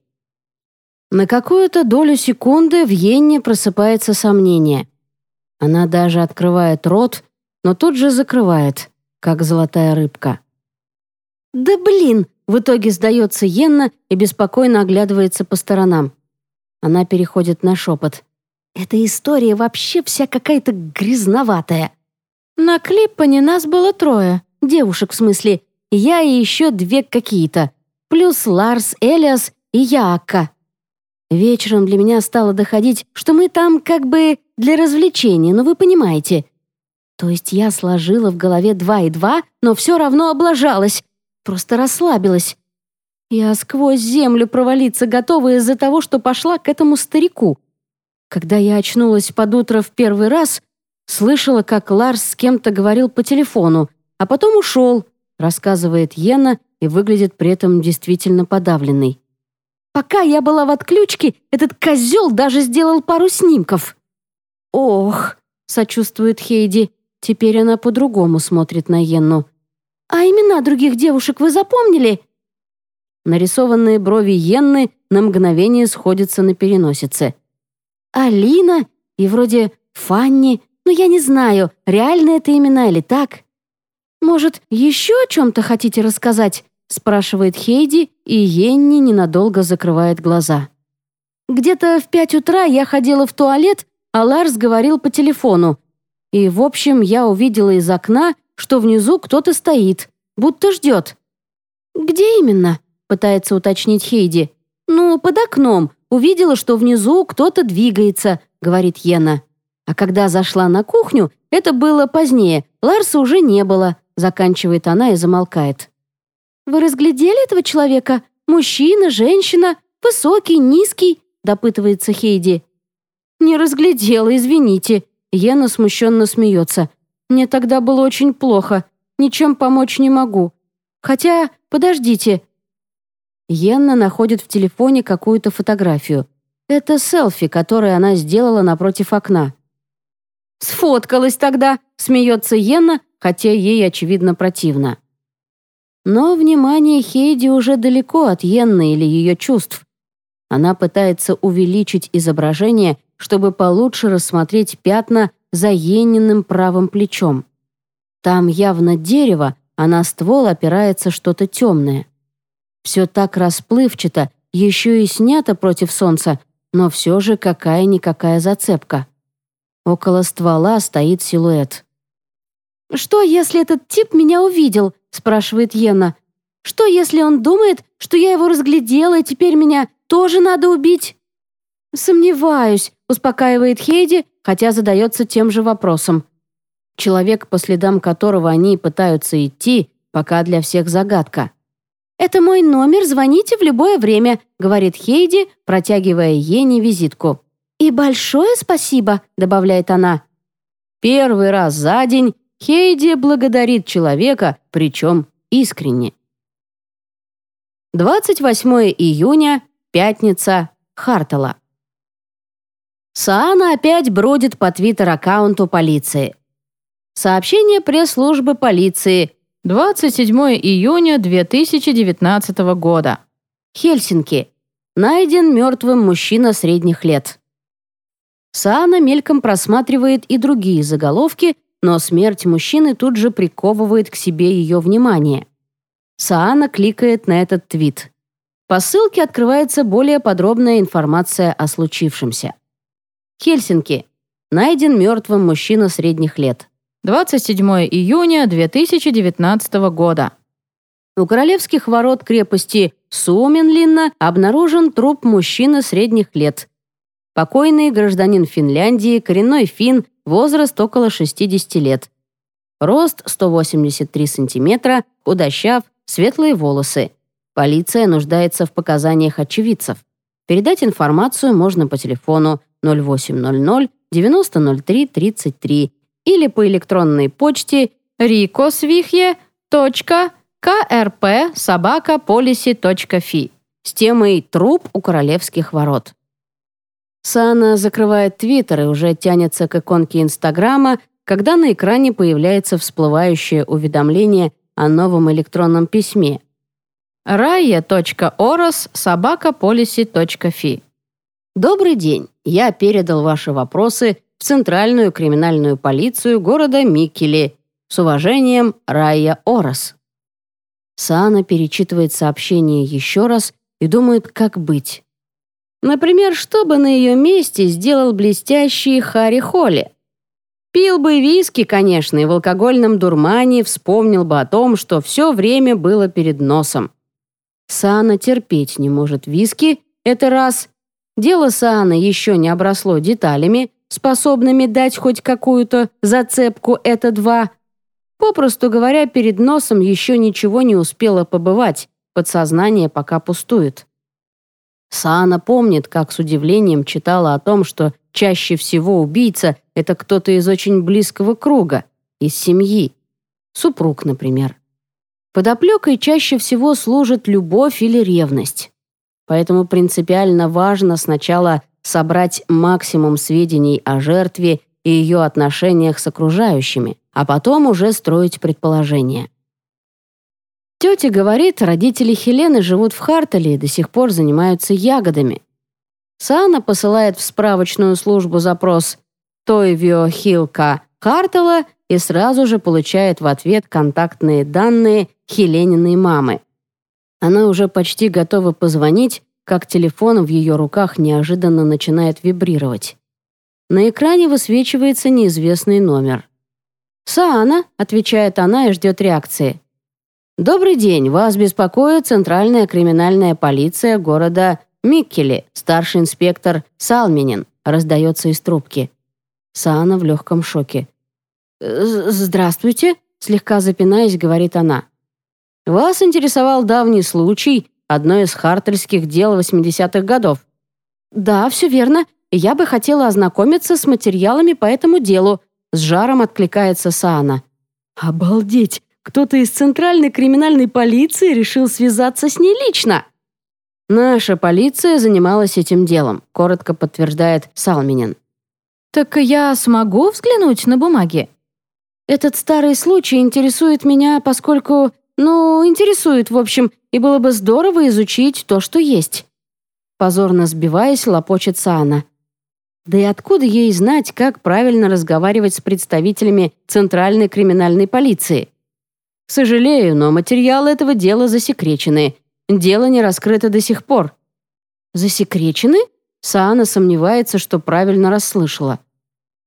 На какую-то долю секунды в Йенне просыпается сомнение. Она даже открывает рот, но тут же закрывает, как золотая рыбка. «Да блин!» — в итоге сдается Йенна и беспокойно оглядывается по сторонам. Она переходит на шепот. «Эта история вообще вся какая-то грязноватая. На Клиппане нас было трое, девушек в смысле, я и еще две какие-то, плюс Ларс, Элиас и я, Акка. Вечером для меня стало доходить, что мы там как бы для развлечения, ну вы понимаете. То есть я сложила в голове два и два, но все равно облажалась, просто расслабилась. Я сквозь землю провалиться готова из-за того, что пошла к этому старику. Когда я очнулась под утро в первый раз, слышала, как Ларс с кем-то говорил по телефону, а потом ушел», рассказывает Йенна и выглядит при этом действительно подавленной. «Пока я была в отключке, этот козел даже сделал пару снимков». «Ох», — сочувствует Хейди, теперь она по-другому смотрит на Йенну. «А имена других девушек вы запомнили?» Нарисованные брови Йенны на мгновение сходятся на переносице. «Алина и вроде Фанни, но я не знаю, реально это имена или так». «Может, еще о чем-то хотите рассказать?» спрашивает Хейди, и Йенни ненадолго закрывает глаза. «Где-то в пять утра я ходила в туалет, а Ларс говорил по телефону. И, в общем, я увидела из окна, что внизу кто-то стоит, будто ждет». «Где именно?» пытается уточнить Хейди. «Ну, под окном. Увидела, что внизу кто-то двигается», говорит Йенна. «А когда зашла на кухню, это было позднее, Ларса уже не было», заканчивает она и замолкает. «Вы разглядели этого человека? Мужчина, женщина, высокий, низкий?» допытывается Хейди. «Не разглядела, извините». Йенна смущенно смеется. «Мне тогда было очень плохо. Ничем помочь не могу. Хотя, подождите». Йенна находит в телефоне какую-то фотографию. Это селфи, которое она сделала напротив окна. «Сфоткалась тогда», — смеется Йенна, хотя ей, очевидно, противно. Но внимание Хейди уже далеко от Йенны или ее чувств. Она пытается увеличить изображение, чтобы получше рассмотреть пятна за Йенниным правым плечом. Там явно дерево, а на ствол опирается что-то темное. Все так расплывчато, еще и снято против солнца, но все же какая-никакая зацепка. Около ствола стоит силуэт. «Что, если этот тип меня увидел?» — спрашивает Йена. «Что, если он думает, что я его разглядела, и теперь меня тоже надо убить?» «Сомневаюсь», — успокаивает Хейди, хотя задается тем же вопросом. Человек, по следам которого они пытаются идти, пока для всех загадка. «Это мой номер, звоните в любое время», — говорит Хейди, протягивая Йене визитку. «И большое спасибо», — добавляет она. Первый раз за день Хейди благодарит человека, причем искренне. двадцать восьмое июня, пятница, Хартала. Саана опять бродит по твиттер-аккаунту полиции. Сообщение пресс-службы полиции. двадцать седьмое июня две тысячи девятнадцатого года. Хельсинки. Найден мертвым мужчина средних лет. Саана мельком просматривает и другие заголовки, но смерть мужчины тут же приковывает к себе ее внимание. Саана кликает на этот твит. По ссылке открывается более подробная информация о случившемся. Хельсинки. Найден мертвым мужчина средних лет. двадцать седьмое июня две тысячи девятнадцатого года. У королевских ворот крепости Суоменлинна обнаружен труп мужчины средних лет. Покойный гражданин Финляндии, коренной финн, возраст около шестидесяти лет. Рост сто восемьдесят три сантиметра, худощав, светлые волосы. Полиция нуждается в показаниях очевидцев. Передать информацию можно по телефону ноль восемь ноль ноль девяносто ноль три тридцать три или по электронной почте рикосвихе точка ка эр пэ собака полиси точка фи с темой «Труп у королевских ворот». Саана закрывает твиттер и уже тянется к иконке Инстаграма, когда на экране появляется всплывающее уведомление о новом электронном письме. райя точка орос собака полиси точка фи. Добрый день. Я передал ваши вопросы в Центральную криминальную полицию города Миккеле. С уважением, Райя Орос. Саана перечитывает сообщение еще раз и думает, как быть. Например, что бы на ее месте сделал блестящий Харри Холли? Пил бы виски, конечно, и в алкогольном дурмане вспомнил бы о том, что все время было перед носом. Саана терпеть не может виски, это раз. Дело Сааны еще не обросло деталями, способными дать хоть какую-то зацепку, это два. Попросту говоря, перед носом еще ничего не успело побывать, подсознание пока пустует. Саана помнит, как с удивлением читала о том, что чаще всего убийца — это кто-то из очень близкого круга, из семьи. Супруг, например. Подоплекой чаще всего служит любовь или ревность. Поэтому принципиально важно сначала собрать максимум сведений о жертве и ее отношениях с окружающими, а потом уже строить предположения. Тетя говорит, родители Хелены живут в Хартале и до сих пор занимаются ягодами. Саана посылает в справочную службу запрос «Тойвио Хилка Хартала» и сразу же получает в ответ контактные данные Хелениной мамы. Она уже почти готова позвонить, как телефон в ее руках неожиданно начинает вибрировать. На экране высвечивается неизвестный номер. «Саана», — отвечает она и ждет реакции. «Добрый день, вас беспокоит Центральная криминальная полиция города Миккеле, старший инспектор Салминин», — раздается из трубки. Саана в легком шоке. «Здравствуйте», — слегка запинаясь, говорит она. «Вас интересовал давний случай, одно из хартальских дел восьмидесятых годов?» «Да, все верно. Я бы хотела ознакомиться с материалами по этому делу», — с жаром откликается Саана. «Обалдеть! Кто-то из Центральной криминальной полиции решил связаться с ней лично!» «Наша полиция занималась этим делом», — коротко подтверждает Салминин. «Так я смогу взглянуть на бумаги?» «Этот старый случай интересует меня, поскольку... Ну, интересует, в общем, и было бы здорово изучить то, что есть». Позорно сбиваясь, лопочет Саана. Да и откуда ей знать, как правильно разговаривать с представителями Центральной криминальной полиции? Сожалею, но материалы этого дела засекречены. Дело не раскрыто до сих пор. Засекречены? Саана сомневается, что правильно расслышала.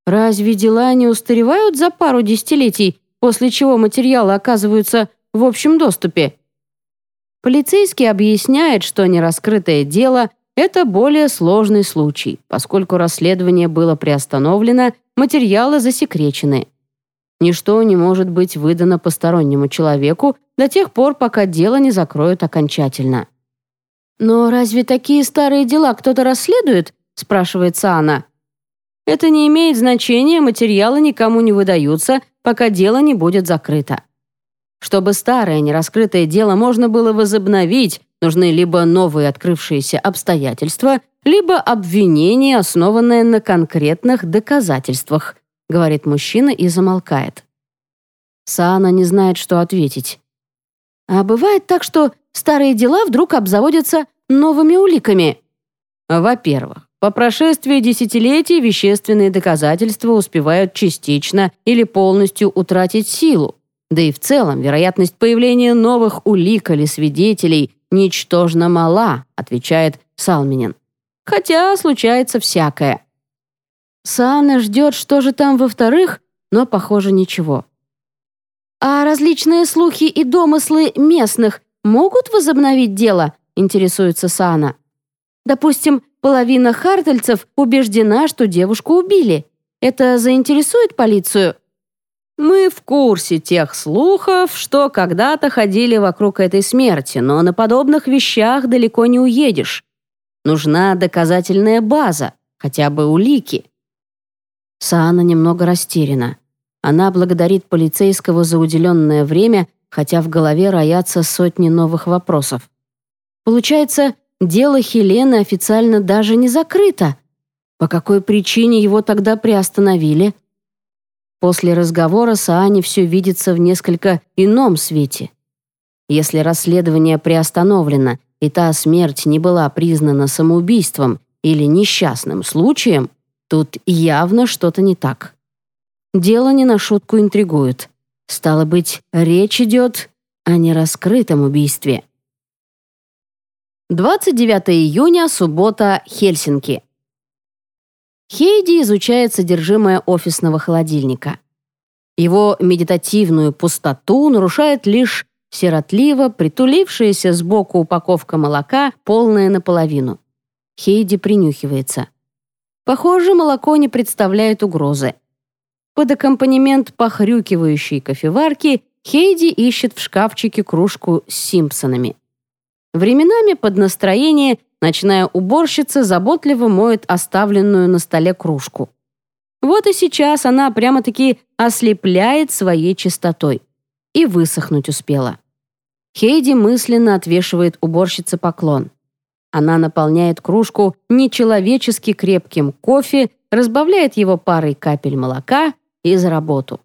Разве дела не устаревают за пару десятилетий, после чего материалы оказываются в общем доступе? Полицейский объясняет, что нераскрытое дело – это более сложный случай, поскольку расследование было приостановлено, материалы засекречены. Ничто не может быть выдано постороннему человеку до тех пор, пока дело не закроют окончательно. «Но разве такие старые дела кто-то расследует?» – спрашивает Саана. «Это не имеет значения, материалы никому не выдаются, пока дело не будет закрыто. Чтобы старое нераскрытое дело можно было возобновить, нужны либо новые открывшиеся обстоятельства, либо обвинение, основанное на конкретных доказательствах», — говорит мужчина и замолкает. Саана не знает, что ответить. «А бывает так, что старые дела вдруг обзаводятся новыми уликами?» «Во-первых, по прошествии десятилетий вещественные доказательства успевают частично или полностью утратить силу. Да и в целом вероятность появления новых улик или свидетелей ничтожно мала», отвечает Салминин. «Хотя случается всякое». Саана ждет, что же там во-вторых, но, похоже, ничего. «А различные слухи и домыслы местных могут возобновить дело?» интересуется Саана. «Допустим, половина хартельцев убеждена, что девушку убили. Это заинтересует полицию?» «Мы в курсе тех слухов, что когда-то ходили вокруг этой смерти, но на подобных вещах далеко не уедешь. Нужна доказательная база, хотя бы улики». Саана немного растеряна. Она благодарит полицейского за уделенное время, хотя в голове роятся сотни новых вопросов. Получается, дело Хелены официально даже не закрыто. По какой причине его тогда приостановили? После разговора Саане все видится в несколько ином свете. Если расследование приостановлено, и та смерть не была признана самоубийством или несчастным случаем, тут явно что-то не так. Дело не на шутку интригует. Стало быть, речь идет о нераскрытом убийстве. двадцать девятого июня, суббота, Хельсинки. Хейди изучает содержимое офисного холодильника. Его медитативную пустоту нарушает лишь сиротливо притулившаяся сбоку упаковка молока, полная наполовину. Хейди принюхивается. Похоже, молоко не представляет угрозы. Под аккомпанемент похрюкивающей кофеварки Хейди ищет в шкафчике кружку с Симпсонами. Временами под настроение ночная уборщица заботливо моет оставленную на столе кружку. Вот и сейчас она прямо-таки ослепляет своей чистотой. И высохнуть успела. Хейди мысленно отвешивает уборщице поклон. Она наполняет кружку нечеловечески крепким кофе, разбавляет его парой капель молока и за работу.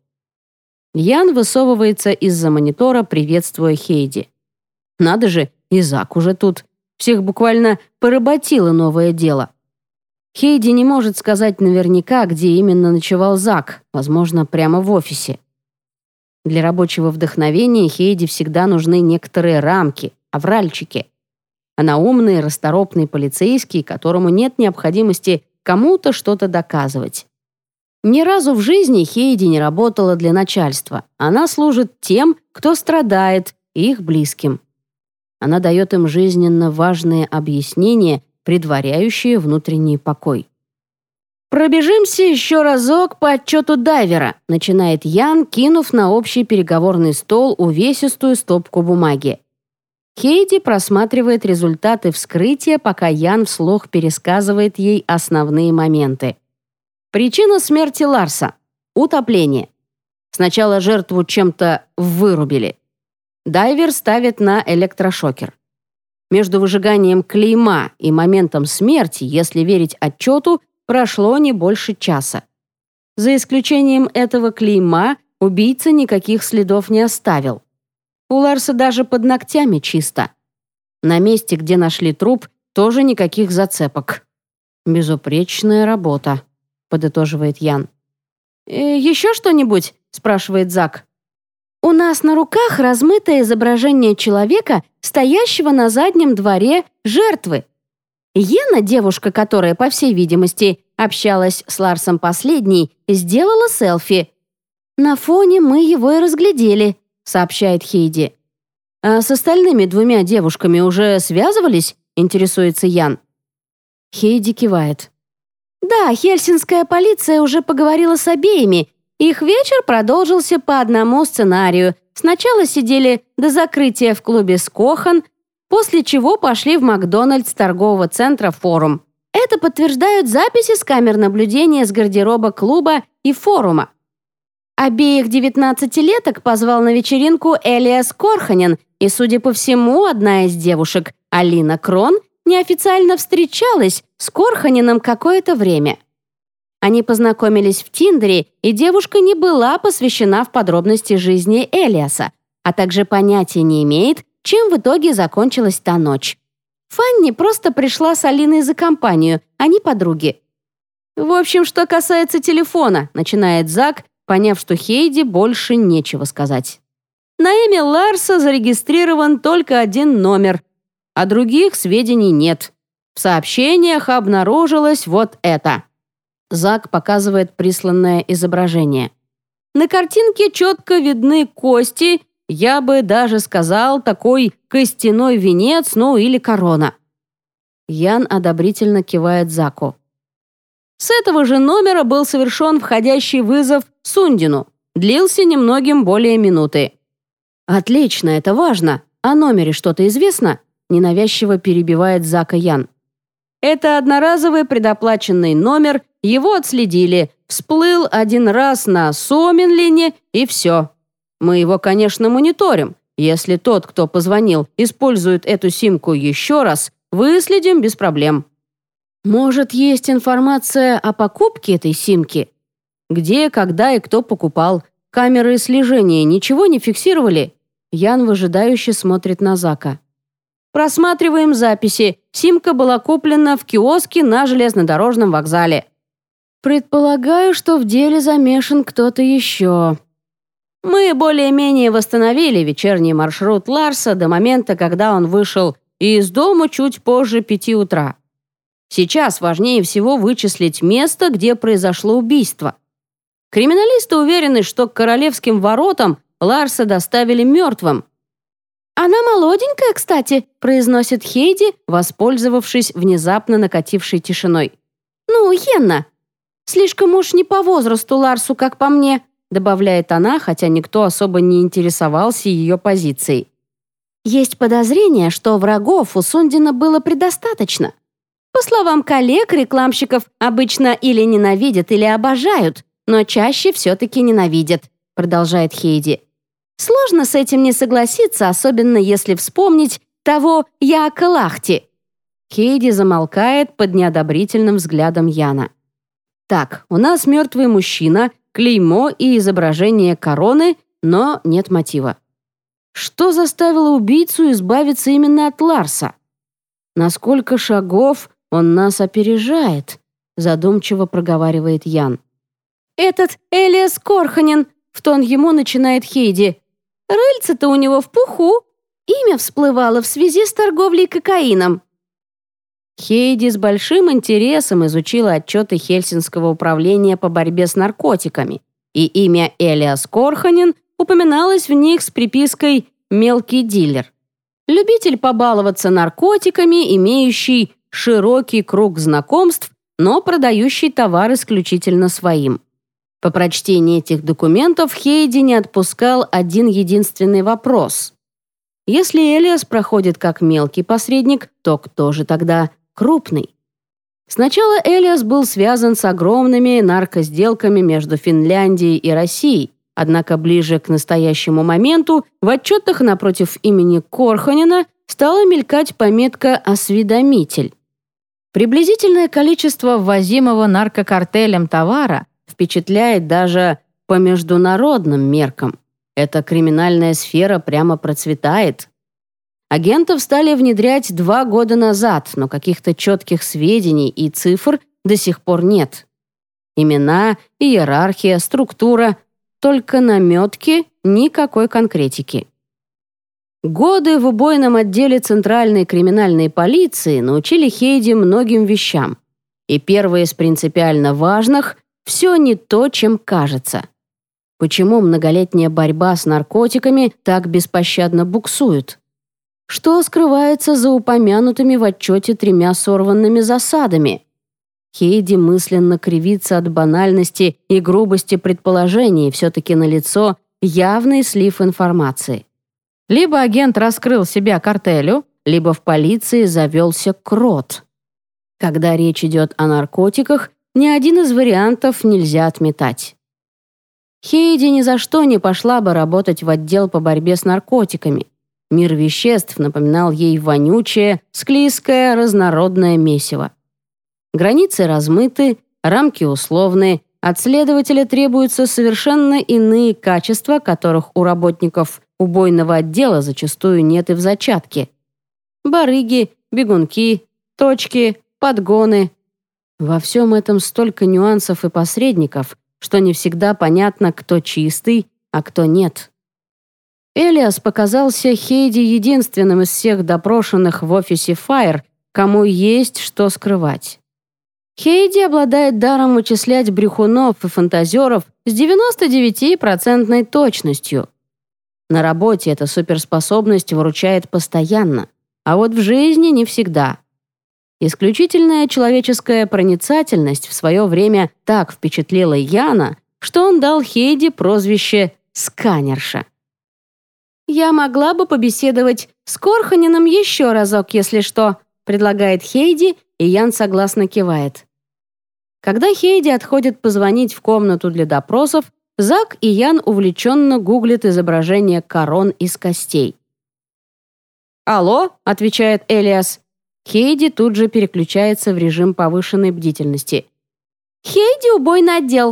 Ян высовывается из-за монитора, приветствуя Хейди. Надо же, и Зак уже тут. Всех буквально поработило новое дело. Хейди не может сказать наверняка, где именно ночевал Зак, возможно, прямо в офисе. Для рабочего вдохновения Хейди всегда нужны некоторые рамки, авральчики. Она умный, расторопный полицейский, которому нет необходимости кому-то что-то доказывать. Ни разу в жизни Хейди не работала для начальства. Она служит тем, кто страдает, и их близким. Она дает им жизненно важные объяснения, предваряющие внутренний покой. «Пробежимся еще разок по отчету дайвера», начинает Ян, кинув на общий переговорный стол увесистую стопку бумаги. Хейди просматривает результаты вскрытия, пока Ян вслух пересказывает ей основные моменты. Причина смерти Ларса – утопление. Сначала жертву чем-то вырубили. Дайвер ставит на электрошокер. Между выжиганием клейма и моментом смерти, если верить отчету, прошло не больше часа. За исключением этого клейма, убийца никаких следов не оставил. У Ларса даже под ногтями чисто. На месте, где нашли труп, тоже никаких зацепок. «Безупречная работа», — подытоживает Ян. «Э, «Еще что-нибудь?» — спрашивает Зак. «У нас на руках размытое изображение человека, стоящего на заднем дворе жертвы. Йена, девушка, которая, по всей видимости, общалась с Ларсом последней, сделала селфи. «На фоне мы его и разглядели», — сообщает Хейди. «А с остальными двумя девушками уже связывались?» — интересуется Ян. Хейди кивает. «Да, хельсинская полиция уже поговорила с обеими. Их вечер продолжился по одному сценарию. Сначала сидели до закрытия в клубе «Скохан», после чего пошли в Макдональдс торгового центра «Форум». Это подтверждают записи с камер наблюдения с гардероба клуба и форума. Обеих девятнадцатилеток позвал на вечеринку Элиас Корханен, и, судя по всему, одна из девушек, Алина Крон, неофициально встречалась с Корханеном какое-то время. Они познакомились в Тиндере, и девушка не была посвящена в подробности жизни Элиаса, а также понятия не имеет, чем в итоге закончилась та ночь. Фанни просто пришла с Алиной за компанию, они подруги. «В общем, что касается телефона», — начинает Зак, поняв, что Хейди больше нечего сказать. На имя Ларса зарегистрирован только один номер, а других сведений нет. В сообщениях обнаружилось вот это. Зак показывает присланное изображение. На картинке четко видны кости, я бы даже сказал, такой костяной венец, ну или корона. Ян одобрительно кивает Заку. С этого же номера был совершен входящий вызов Сундину. Длился немногим более минуты. «Отлично, это важно. О номере что-то известно?» Ненавязчиво перебивает Зака Ян. «Это одноразовый предоплаченный номер, его отследили, всплыл один раз на Соминлине и все. Мы его, конечно, мониторим. Если тот, кто позвонил, использует эту симку еще раз, выследим без проблем». «Может, есть информация о покупке этой симки? Где, когда и кто покупал? Камеры слежения ничего не фиксировали?» Ян выжидающе смотрит на Зака. «Просматриваем записи. Симка была куплена в киоске на железнодорожном вокзале». «Предполагаю, что в деле замешан кто-то еще». «Мы более-менее восстановили вечерний маршрут Ларса до момента, когда он вышел из дома чуть позже пяти утра. Сейчас важнее всего вычислить место, где произошло убийство. Криминалисты уверены, что к Королевским воротам Ларса доставили мертвым». «Она молоденькая, кстати», — произносит Хейди, воспользовавшись внезапно накатившей тишиной. «Ну, Йенна. Слишком уж не по возрасту Ларсу, как по мне», — добавляет она, хотя никто особо не интересовался ее позицией. «Есть подозрение, что врагов у Сундина было предостаточно. По словам коллег, рекламщиков обычно или ненавидят, или обожают, но чаще все-таки ненавидят», — продолжает Хейди. «Сложно с этим не согласиться, особенно если вспомнить того Яака Лахти». Хейди замолкает под неодобрительным взглядом Яна. «Так, у нас мертвый мужчина, клеймо и изображение короны, но нет мотива. Что заставило убийцу избавиться именно от Ларса? На сколько шагов он нас опережает?» Задумчиво проговаривает Ян. «Этот Элиас Корханен», — в тон ему начинает Хейди. «Рыльце-то у него в пуху. Имя всплывало в связи с торговлей кокаином». Хейди с большим интересом изучила отчеты Хельсинского управления по борьбе с наркотиками, и имя Элиас Корханен упоминалось в них с припиской «мелкий дилер». Любитель побаловаться наркотиками, имеющий широкий круг знакомств, но продающий товар исключительно своим. По прочтении этих документов Хейди не отпускал один единственный вопрос. Если Элиас проходит как мелкий посредник, то кто же тогда крупный? Сначала Элиас был связан с огромными наркосделками между Финляндией и Россией, однако ближе к настоящему моменту в отчетах напротив имени Корханена стала мелькать пометка «осведомитель». Приблизительное количество ввозимого наркокартелем товара впечатляет даже по международным меркам. Эта криминальная сфера прямо процветает. Агентов стали внедрять два года назад, но каких-то четких сведений и цифр до сих пор нет. Имена, иерархия, структура — только наметки, никакой конкретики. Годы в убойном отделе Центральной криминальной полиции научили Хейди многим вещам. И первое из принципиально важных – все не то, чем кажется. Почему многолетняя борьба с наркотиками так беспощадно буксует? Что скрывается за упомянутыми в отчете тремя сорванными засадами? Хейди мысленно кривится от банальности и грубости предположений, все-таки налицо явный слив информации. Либо агент раскрыл себя картелю, либо в полиции завелся крот. Когда речь идет о наркотиках, ни один из вариантов нельзя отметать. Хейди ни за что не пошла бы работать в отдел по борьбе с наркотиками. Мир веществ напоминал ей вонючее, склизкое, разнородное месиво. Границы размыты, рамки условны, от следователя требуются совершенно иные качества, которых у работников убойного отдела зачастую нет и в зачатке. Барыги, бегунки, точки, подгоны. Во всем этом столько нюансов и посредников, что не всегда понятно, кто чистый, а кто нет. Элиас показался Хейди единственным из всех допрошенных в офисе Fire, кому есть что скрывать. Хейди обладает даром вычислять брехунов и фантазеров с девяносто девять процентов точностью. На работе эта суперспособность выручает постоянно, а вот в жизни не всегда. Исключительная человеческая проницательность в свое время так впечатлила Яна, что он дал Хейди прозвище «сканерша». «Я могла бы побеседовать с Корханином еще разок, если что», предлагает Хейди, и Ян согласно кивает. Когда Хейди отходит позвонить в комнату для допросов, Зак и Ян увлеченно гуглят изображение корон из костей. «Алло», — отвечает Элиас. Хейди тут же переключается в режим повышенной бдительности. «Хейди, убойный отдел».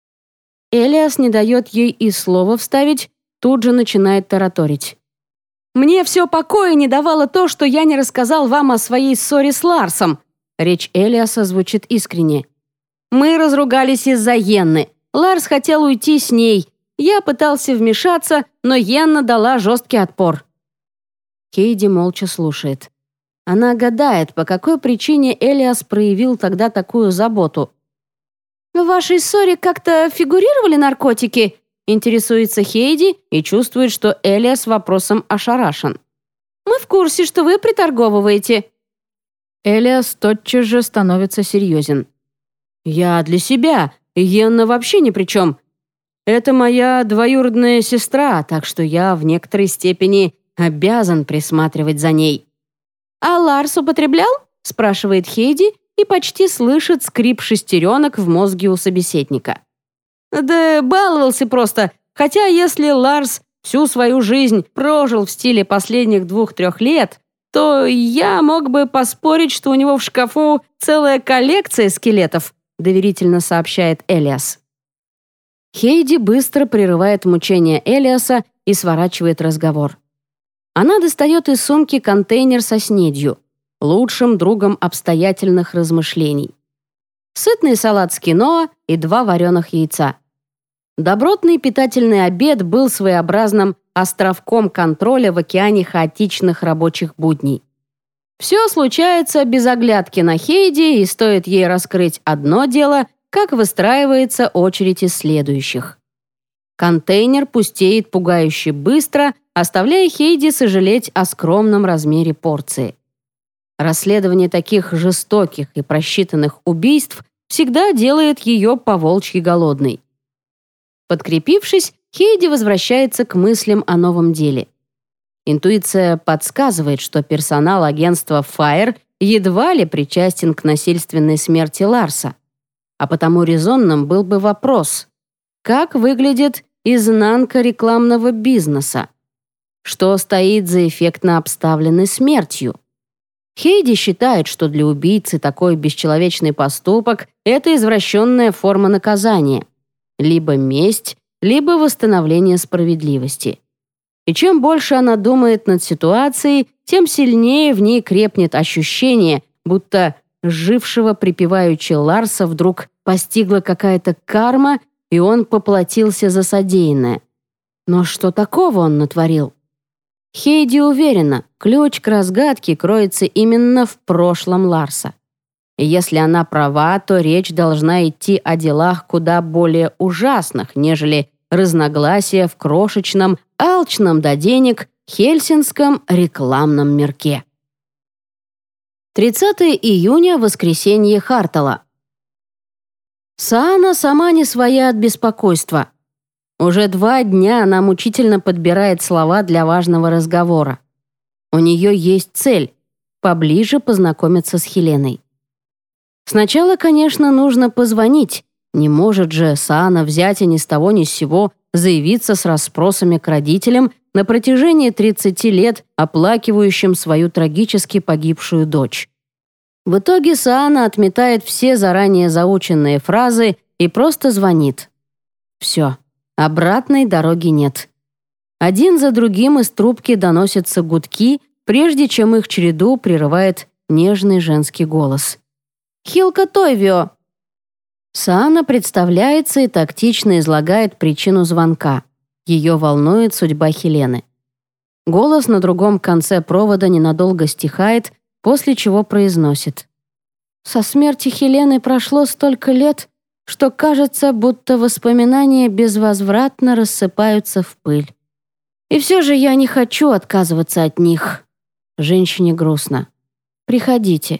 Элиас не дает ей и слова вставить, тут же начинает тараторить. «Мне все покоя не давало то, что я не рассказал вам о своей ссоре с Ларсом». Речь Элиаса звучит искренне. «Мы разругались из-за Йенны. Ларс хотел уйти с ней. Я пытался вмешаться, но Йенна дала жесткий отпор». Хейди молча слушает. Она гадает, по какой причине Элиас проявил тогда такую заботу. «В вашей ссоре как-то фигурировали наркотики?» Интересуется Хейди и чувствует, что Элиас вопросом ошарашен. «Мы в курсе, что вы приторговываете». Элиас тотчас же становится серьезен. «Я для себя, Йенна вообще ни при чем. Это моя двоюродная сестра, так что я в некоторой степени обязан присматривать за ней». «А Ларс употреблял?» спрашивает Хейди и почти слышит скрип шестеренок в мозге у собеседника. «Да баловался просто, хотя если Ларс всю свою жизнь прожил в стиле последних двух-трех лет, то я мог бы поспорить, что у него в шкафу целая коллекция скелетов», доверительно сообщает Элиас. Хейди быстро прерывает мучения Элиаса и сворачивает разговор. Она достает из сумки контейнер со снедью, лучшим другом обстоятельных размышлений. Сытный салат с киноа и два вареных яйца. Добротный питательный обед был своеобразным островком контроля в океане хаотичных рабочих будней. Все случается без оглядки на Хейди, и стоит ей раскрыть одно дело, как выстраивается очередь из следующих. Контейнер пустеет пугающе быстро, оставляя Хейди сожалеть о скромном размере порции. Расследование таких жестоких и просчитанных убийств всегда делает ее по-волчьи голодной. Подкрепившись, Хейди возвращается к мыслям о новом деле. Интуиция подсказывает, что персонал агентства Fire едва ли причастен к насильственной смерти Ларса. А потому резонным был бы вопрос: как выглядит изнанка рекламного бизнеса? Что стоит за эффектно обставленной смертью? Хейди считает, что для убийцы такой бесчеловечный поступок – это извращенная форма наказания. Либо месть, либо восстановление справедливости. И чем больше она думает над ситуацией, тем сильнее в ней крепнет ощущение, будто жившего припеваючи Ларса вдруг постигла какая-то карма, и он поплатился за содеянное. Но что такого он натворил? Хейди уверена, ключ к разгадке кроется именно в прошлом Ларса. И если она права, то речь должна идти о делах куда более ужасных, нежели разногласия в крошечном, алчном до денег, хельсинском рекламном мирке. тридцатого июня, воскресенье Хартала. Саана сама не своя от беспокойства. Уже два дня она мучительно подбирает слова для важного разговора. У нее есть цель — поближе познакомиться с Хеленой. Сначала, конечно, нужно позвонить. Не может же Саана взять и ни с того ни с сего заявиться с расспросами к родителям на протяжении тридцати лет, оплакивающим свою трагически погибшую дочь. В итоге Саана отметает все заранее заученные фразы и просто звонит. Все, обратной дороги нет. Один за другим из трубки доносятся гудки, прежде чем их череду прерывает нежный женский голос. «Хилка Тойвио!» Саана представляется и тактично излагает причину звонка. Ее волнует судьба Хелены. Голос на другом конце провода ненадолго стихает, после чего произносит: «Со смерти Хелены прошло столько лет, что кажется, будто воспоминания безвозвратно рассыпаются в пыль. И все же я не хочу отказываться от них». Женщине грустно. «Приходите».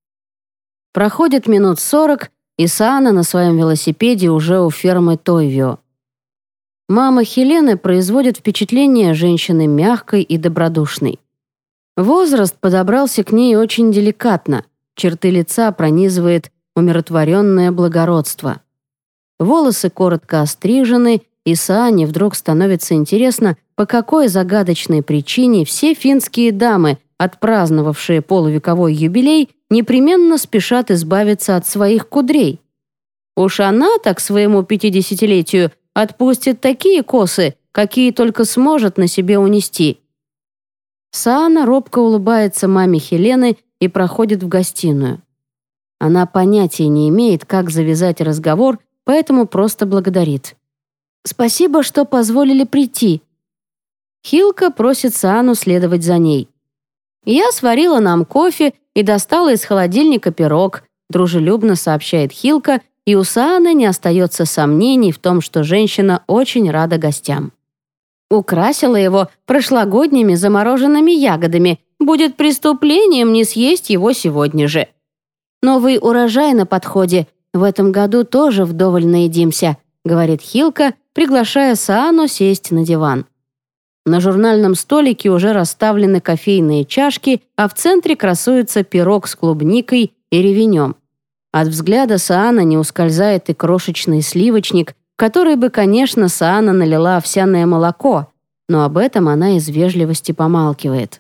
Проходит минут сорок, и Саана на своем велосипеде уже у фермы Тойвио. Мама Хелены производит впечатление женщины мягкой и добродушной. Возраст подобрался к ней очень деликатно, черты лица пронизывает умиротворенное благородство. Волосы коротко острижены, и Саане вдруг становится интересно, по какой загадочной причине все финские дамы, отпраздновавшие полувековой юбилей, непременно спешат избавиться от своих кудрей. Уж она так своему пятидесятилетию отпустит такие косы, какие только сможет на себе унести. Саана робко улыбается маме Хелены и проходит в гостиную. Она понятия не имеет, как завязать разговор, поэтому просто благодарит. «Спасибо, что позволили прийти». Хилка просит Саану следовать за ней. «Я сварила нам кофе и достала из холодильника пирог», дружелюбно сообщает Хилка, и у Сааны не остается сомнений в том, что женщина очень рада гостям. «Украсила его прошлогодними замороженными ягодами. Будет преступлением не съесть его сегодня же. Новый урожай на подходе. В этом году тоже вдоволь наедимся», говорит Хилка, приглашая Саану сесть на диван. На журнальном столике уже расставлены кофейные чашки, а в центре красуется пирог с клубникой и ревенем. От взгляда Саана не ускользает и крошечный сливочник, в который бы, конечно, Саана налила овсяное молоко, но об этом она из вежливости помалкивает.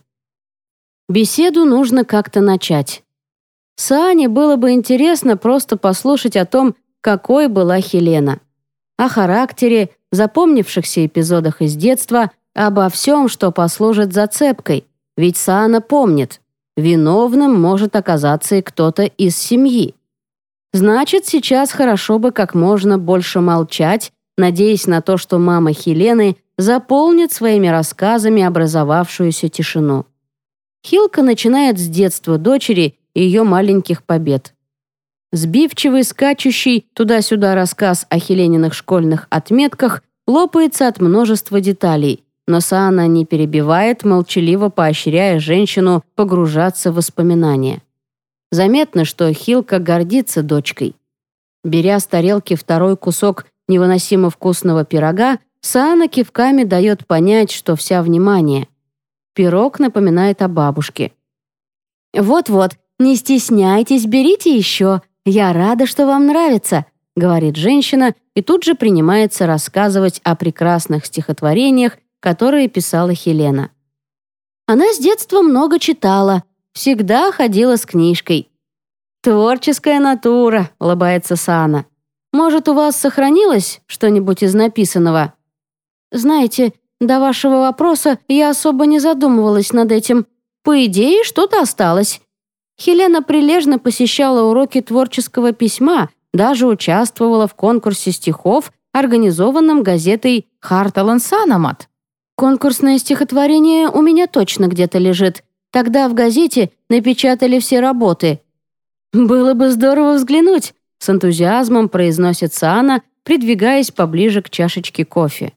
Беседу нужно как-то начать. Саане было бы интересно просто послушать о том, какой была Хелена. О характере, запомнившихся эпизодах из детства, обо всем, что послужит зацепкой, ведь Саана помнит, виновным может оказаться и кто-то из семьи. Значит, сейчас хорошо бы как можно больше молчать, надеясь на то, что мама Хелены заполнит своими рассказами образовавшуюся тишину. Хилка начинает с детства дочери и ее маленьких побед. Сбивчивый, скачущий туда-сюда рассказ о Хелениных школьных отметках лопается от множества деталей, но Саана не перебивает, молчаливо поощряя женщину погружаться в воспоминания. Заметно, что Хилка гордится дочкой. Беря с тарелки второй кусок невыносимо вкусного пирога, Саана кивками дает понять, что вся внимание. Пирог напоминает о бабушке. «Вот-вот, не стесняйтесь, берите еще. Я рада, что вам нравится», — говорит женщина и тут же принимается рассказывать о прекрасных стихотворениях, которые писала Хелена. Она с детства много читала, всегда ходила с книжкой. «Творческая натура», — улыбается Саана. «Может, у вас сохранилось что-нибудь из написанного?» «Знаете, до вашего вопроса я особо не задумывалась над этим. По идее, что-то осталось. Хелена прилежно посещала уроки творческого письма, даже участвовала в конкурсе стихов, организованном газетой «Харталан Санамат». Конкурсное стихотворение у меня точно где-то лежит. Тогда в газете напечатали все работы. Было бы здорово взглянуть, с энтузиазмом произносит Саана, придвигаясь поближе к чашечке кофе.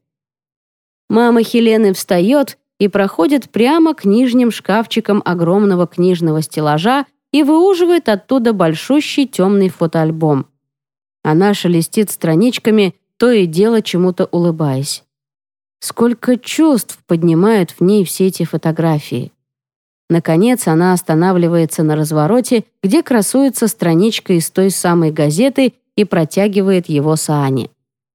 Мама Хелены встает и проходит прямо к нижним шкафчикам огромного книжного стеллажа и выуживает оттуда большущий темный фотоальбом. Она шелестит страничками, то и дело чему-то улыбаясь. Сколько чувств поднимают в ней все эти фотографии. Наконец она останавливается на развороте, где красуется страничка из той самой газеты и протягивает его Саане.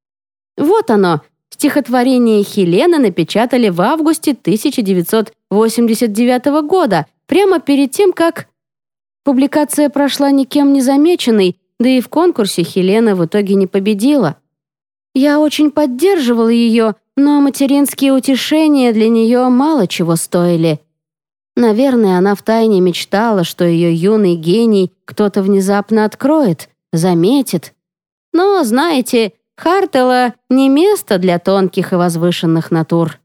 Вот оно, стихотворение Хелены напечатали в августе тысяча девятьсот восемьдесят девятого года, прямо перед тем, как... Публикация прошла никем не замеченной, да и в конкурсе Хелена в итоге не победила. Я очень поддерживала ее, но материнские утешения для нее мало чего стоили. Наверное, она втайне мечтала, что ее юный гений кто-то внезапно откроет, заметит. Но, знаете, Хартелла не место для тонких и возвышенных натур.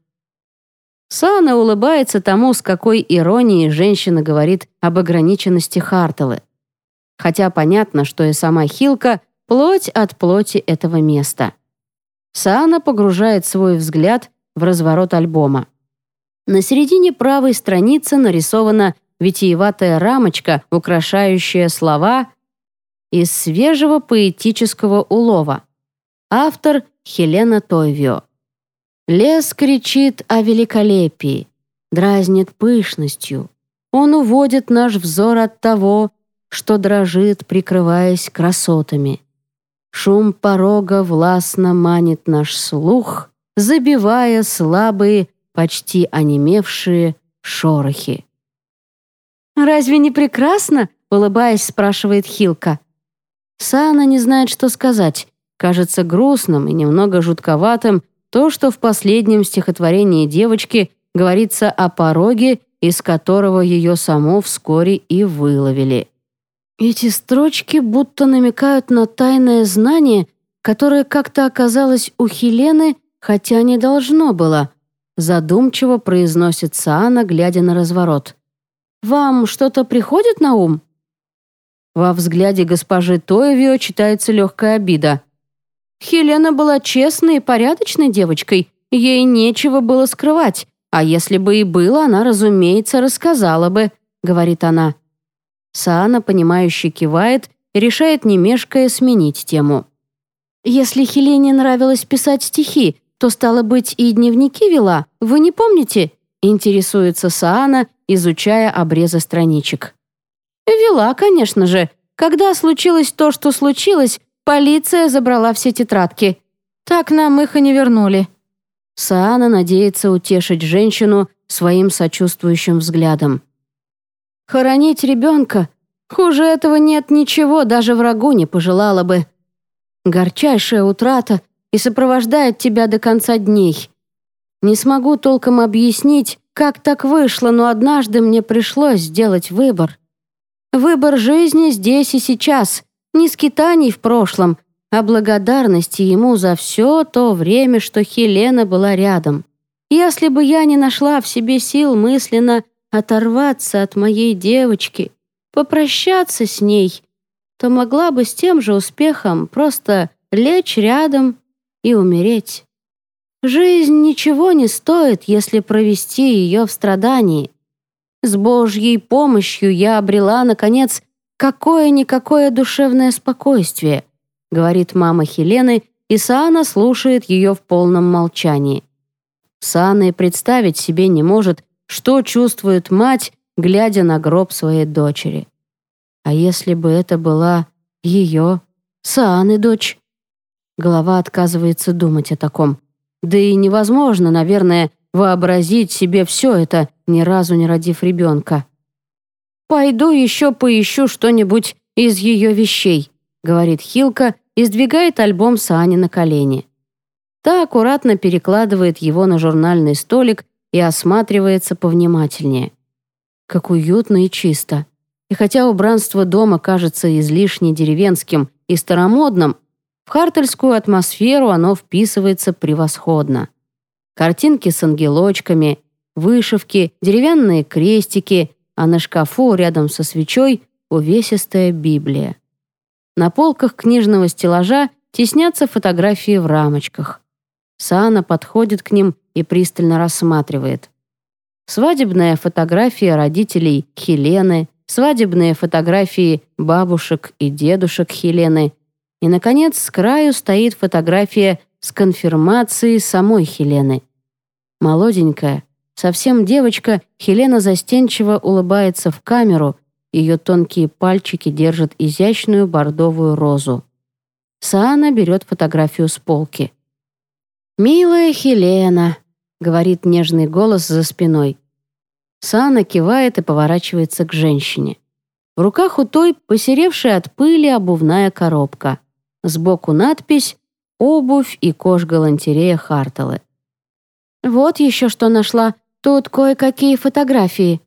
Саана улыбается тому, с какой иронией женщина говорит об ограниченности Хартеллы. Хотя понятно, что и сама Хилка – плоть от плоти этого места. Саана погружает свой взгляд в разворот альбома. На середине правой страницы нарисована витиеватая рамочка, украшающая слова из свежего поэтического улова. Автор Хелена Тойвио. Лес кричит о великолепии, дразнит пышностью. Он уводит наш взор от того, что дрожит, прикрываясь красотами. Шум порога властно манит наш слух, забивая слабые, почти онемевшие шорохи. «Разве не прекрасно?» — улыбаясь, спрашивает Хилка. Саана не знает, что сказать. Кажется грустным и немного жутковатым то, что в последнем стихотворении девочки говорится о пороге, из которого ее саму вскоре и выловили. Эти строчки будто намекают на тайное знание, которое как-то оказалось у Хелены, хотя не должно было. Задумчиво произносит Саана, глядя на разворот. «Вам что-то приходит на ум?» Во взгляде госпожи Тойвио читается легкая обида. Хелена была честной и порядочной девочкой, ей нечего было скрывать, а если бы и было, она, разумеется, рассказала бы, говорит она. Саана, понимающе кивает и решает, не мешкая, сменить тему. «Если Хелене нравилось писать стихи, то, стало быть, и дневники вела, вы не помните?» Интересуется Саана, изучая обрезы страничек. «Вела, конечно же. Когда случилось то, что случилось, полиция забрала все тетрадки. Так нам их и не вернули». Саана надеется утешить женщину своим сочувствующим взглядом. «Хоронить ребенка? Хуже этого нет ничего, даже врагу не пожелала бы. Горчайшая утрата и сопровождает тебя до конца дней. Не смогу толком объяснить, как так вышло, но однажды мне пришлось сделать выбор. Выбор жизни здесь и сейчас, не скитаний в прошлом, а благодарности ему за все то время, что Хелена была рядом. Если бы я не нашла в себе сил мысленно оторваться от моей девочки, попрощаться с ней, то могла бы с тем же успехом просто лечь рядом и умереть. Жизнь ничего не стоит, если провести ее в страдании. С Божьей помощью я обрела, наконец, какое-никакое душевное спокойствие, говорит мама Хелены, и Саана слушает ее в полном молчании. Саана и представить себе не может, что чувствует мать, глядя на гроб своей дочери. А если бы это была ее, Сааны, дочь? Голова отказывается думать о таком. Да и невозможно, наверное, вообразить себе все это, ни разу не родив ребенка. «Пойду еще поищу что-нибудь из ее вещей», говорит Хилка и сдвигает альбом Саане на колени. Та аккуратно перекладывает его на журнальный столик и осматривается повнимательнее. Как уютно и чисто. И хотя убранство дома кажется излишне деревенским и старомодным, в хартельскую атмосферу оно вписывается превосходно. Картинки с ангелочками, вышивки, деревянные крестики, а на шкафу рядом со свечой увесистая Библия. На полках книжного стеллажа теснятся фотографии в рамочках. Саана подходит к ним и пристально рассматривает. Свадебная фотография родителей Хелены, свадебные фотографии бабушек и дедушек Хелены, и, наконец, с краю стоит фотография с конфирмацией самой Хелены. Молоденькая, совсем девочка, Хелена застенчиво улыбается в камеру, ее тонкие пальчики держат изящную бордовую розу. Саана берет фотографию с полки. «Милая Хелена», — говорит нежный голос за спиной. Саана кивает и поворачивается к женщине. В руках у той посеревшая от пыли обувная коробка. Сбоку надпись «Обувь и кож-галантерея Хартелы». «Вот еще что нашла. Тут кое-какие фотографии».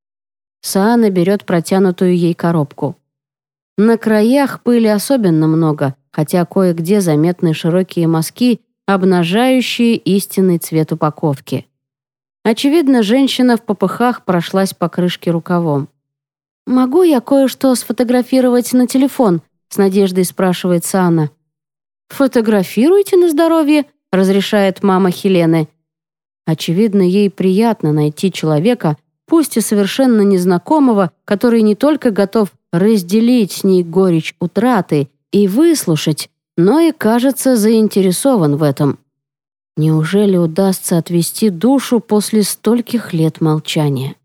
Саана берет протянутую ей коробку. На краях пыли особенно много, хотя кое-где заметны широкие мазки, обнажающие истинный цвет упаковки. Очевидно, женщина в попыхах прошлась по крышке рукавом. «Могу я кое-что сфотографировать на телефон?» — с надеждой спрашивает Саана. «Фотографируйте на здоровье», — разрешает мама Хелены. Очевидно, ей приятно найти человека, пусть и совершенно незнакомого, который не только готов разделить с ней горечь утраты и выслушать, но и, кажется, заинтересован в этом. Неужели удастся отвести душу после стольких лет молчания?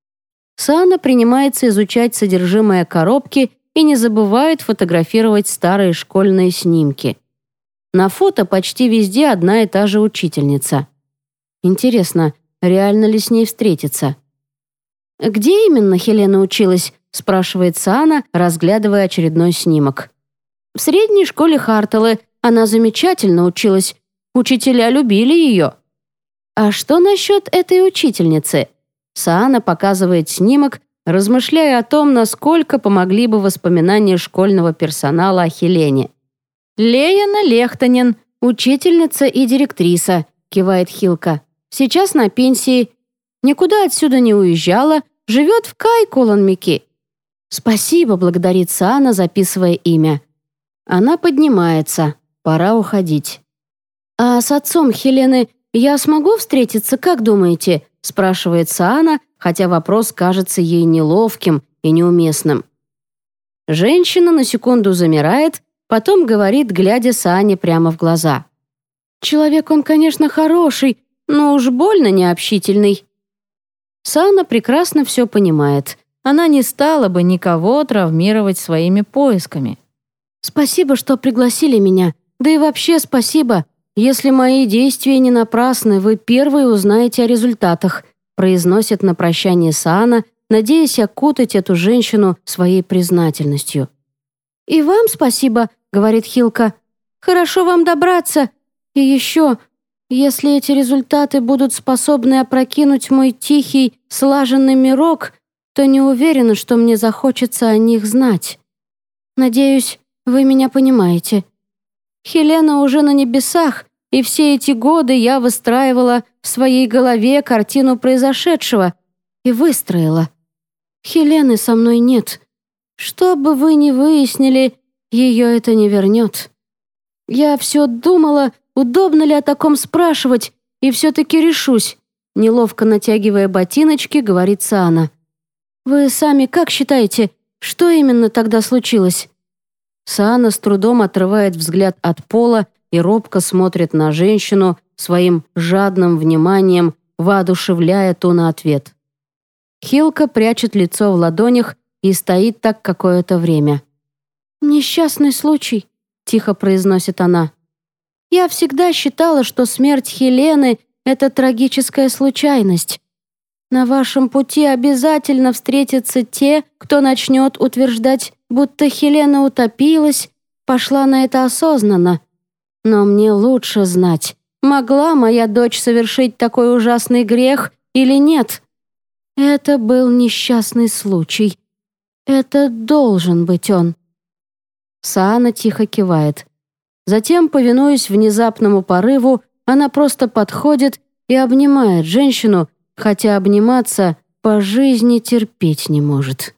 Саана принимается изучать содержимое коробки и не забывает фотографировать старые школьные снимки. На фото почти везде одна и та же учительница. Интересно, реально ли с ней встретиться? «Где именно Хелена училась?» — спрашивает Саана, разглядывая очередной снимок. «В средней школе Хартелы. Она замечательно училась. Учителя любили ее». «А что насчет этой учительницы?» Саана показывает снимок, размышляя о том, насколько помогли бы воспоминания школьного персонала о Хелене. «Леяна Лехтонен, учительница и директриса», — кивает Хилка. «Сейчас на пенсии. Никуда отсюда не уезжала, живет в Кай-Колонмики». «Спасибо», — благодарит Саана, записывая имя. Она поднимается. Пора уходить. «А с отцом Хелены я смогу встретиться, как думаете?» — спрашивает Саана, хотя вопрос кажется ей неловким и неуместным. Женщина на секунду замирает, потом говорит, глядя Саане прямо в глаза. «Человек он, конечно, хороший, но уж больно необщительный». Саана прекрасно все понимает. Она не стала бы никого травмировать своими поисками. «Спасибо, что пригласили меня. Да и вообще спасибо. Если мои действия не напрасны, вы первые узнаете о результатах», произносит на прощание Саана, надеясь окутать эту женщину своей признательностью. «И вам спасибо», — говорит Хилка. «Хорошо вам добраться. И еще, если эти результаты будут способны опрокинуть мой тихий, слаженный мирок, то не уверена, что мне захочется о них знать. Надеюсь, вы меня понимаете. Хелена уже на небесах, и все эти годы я выстраивала в своей голове картину произошедшего и выстроила. Хелены со мной нет. Что бы вы ни выяснили, ее это не вернет. Я все думала, удобно ли о таком спрашивать, и все-таки решусь», неловко натягивая ботиночки, говорит Саана. «Вы сами как считаете, что именно тогда случилось?» Саана с трудом отрывает взгляд от пола и робко смотрит на женщину своим жадным вниманием, воодушевляя ту на ответ. Хилка прячет лицо в ладонях и стоит так какое-то время. «Несчастный случай», — тихо произносит она. «Я всегда считала, что смерть Хелены — это трагическая случайность. На вашем пути обязательно встретятся те, кто начнет утверждать, будто Хелена утопилась, пошла на это осознанно. Но мне лучше знать, могла моя дочь совершить такой ужасный грех или нет. Это был несчастный случай. Это должен быть он». Саана тихо кивает. Затем, повинуясь внезапному порыву, она просто подходит и обнимает женщину, хотя обниматься по жизни терпеть не может.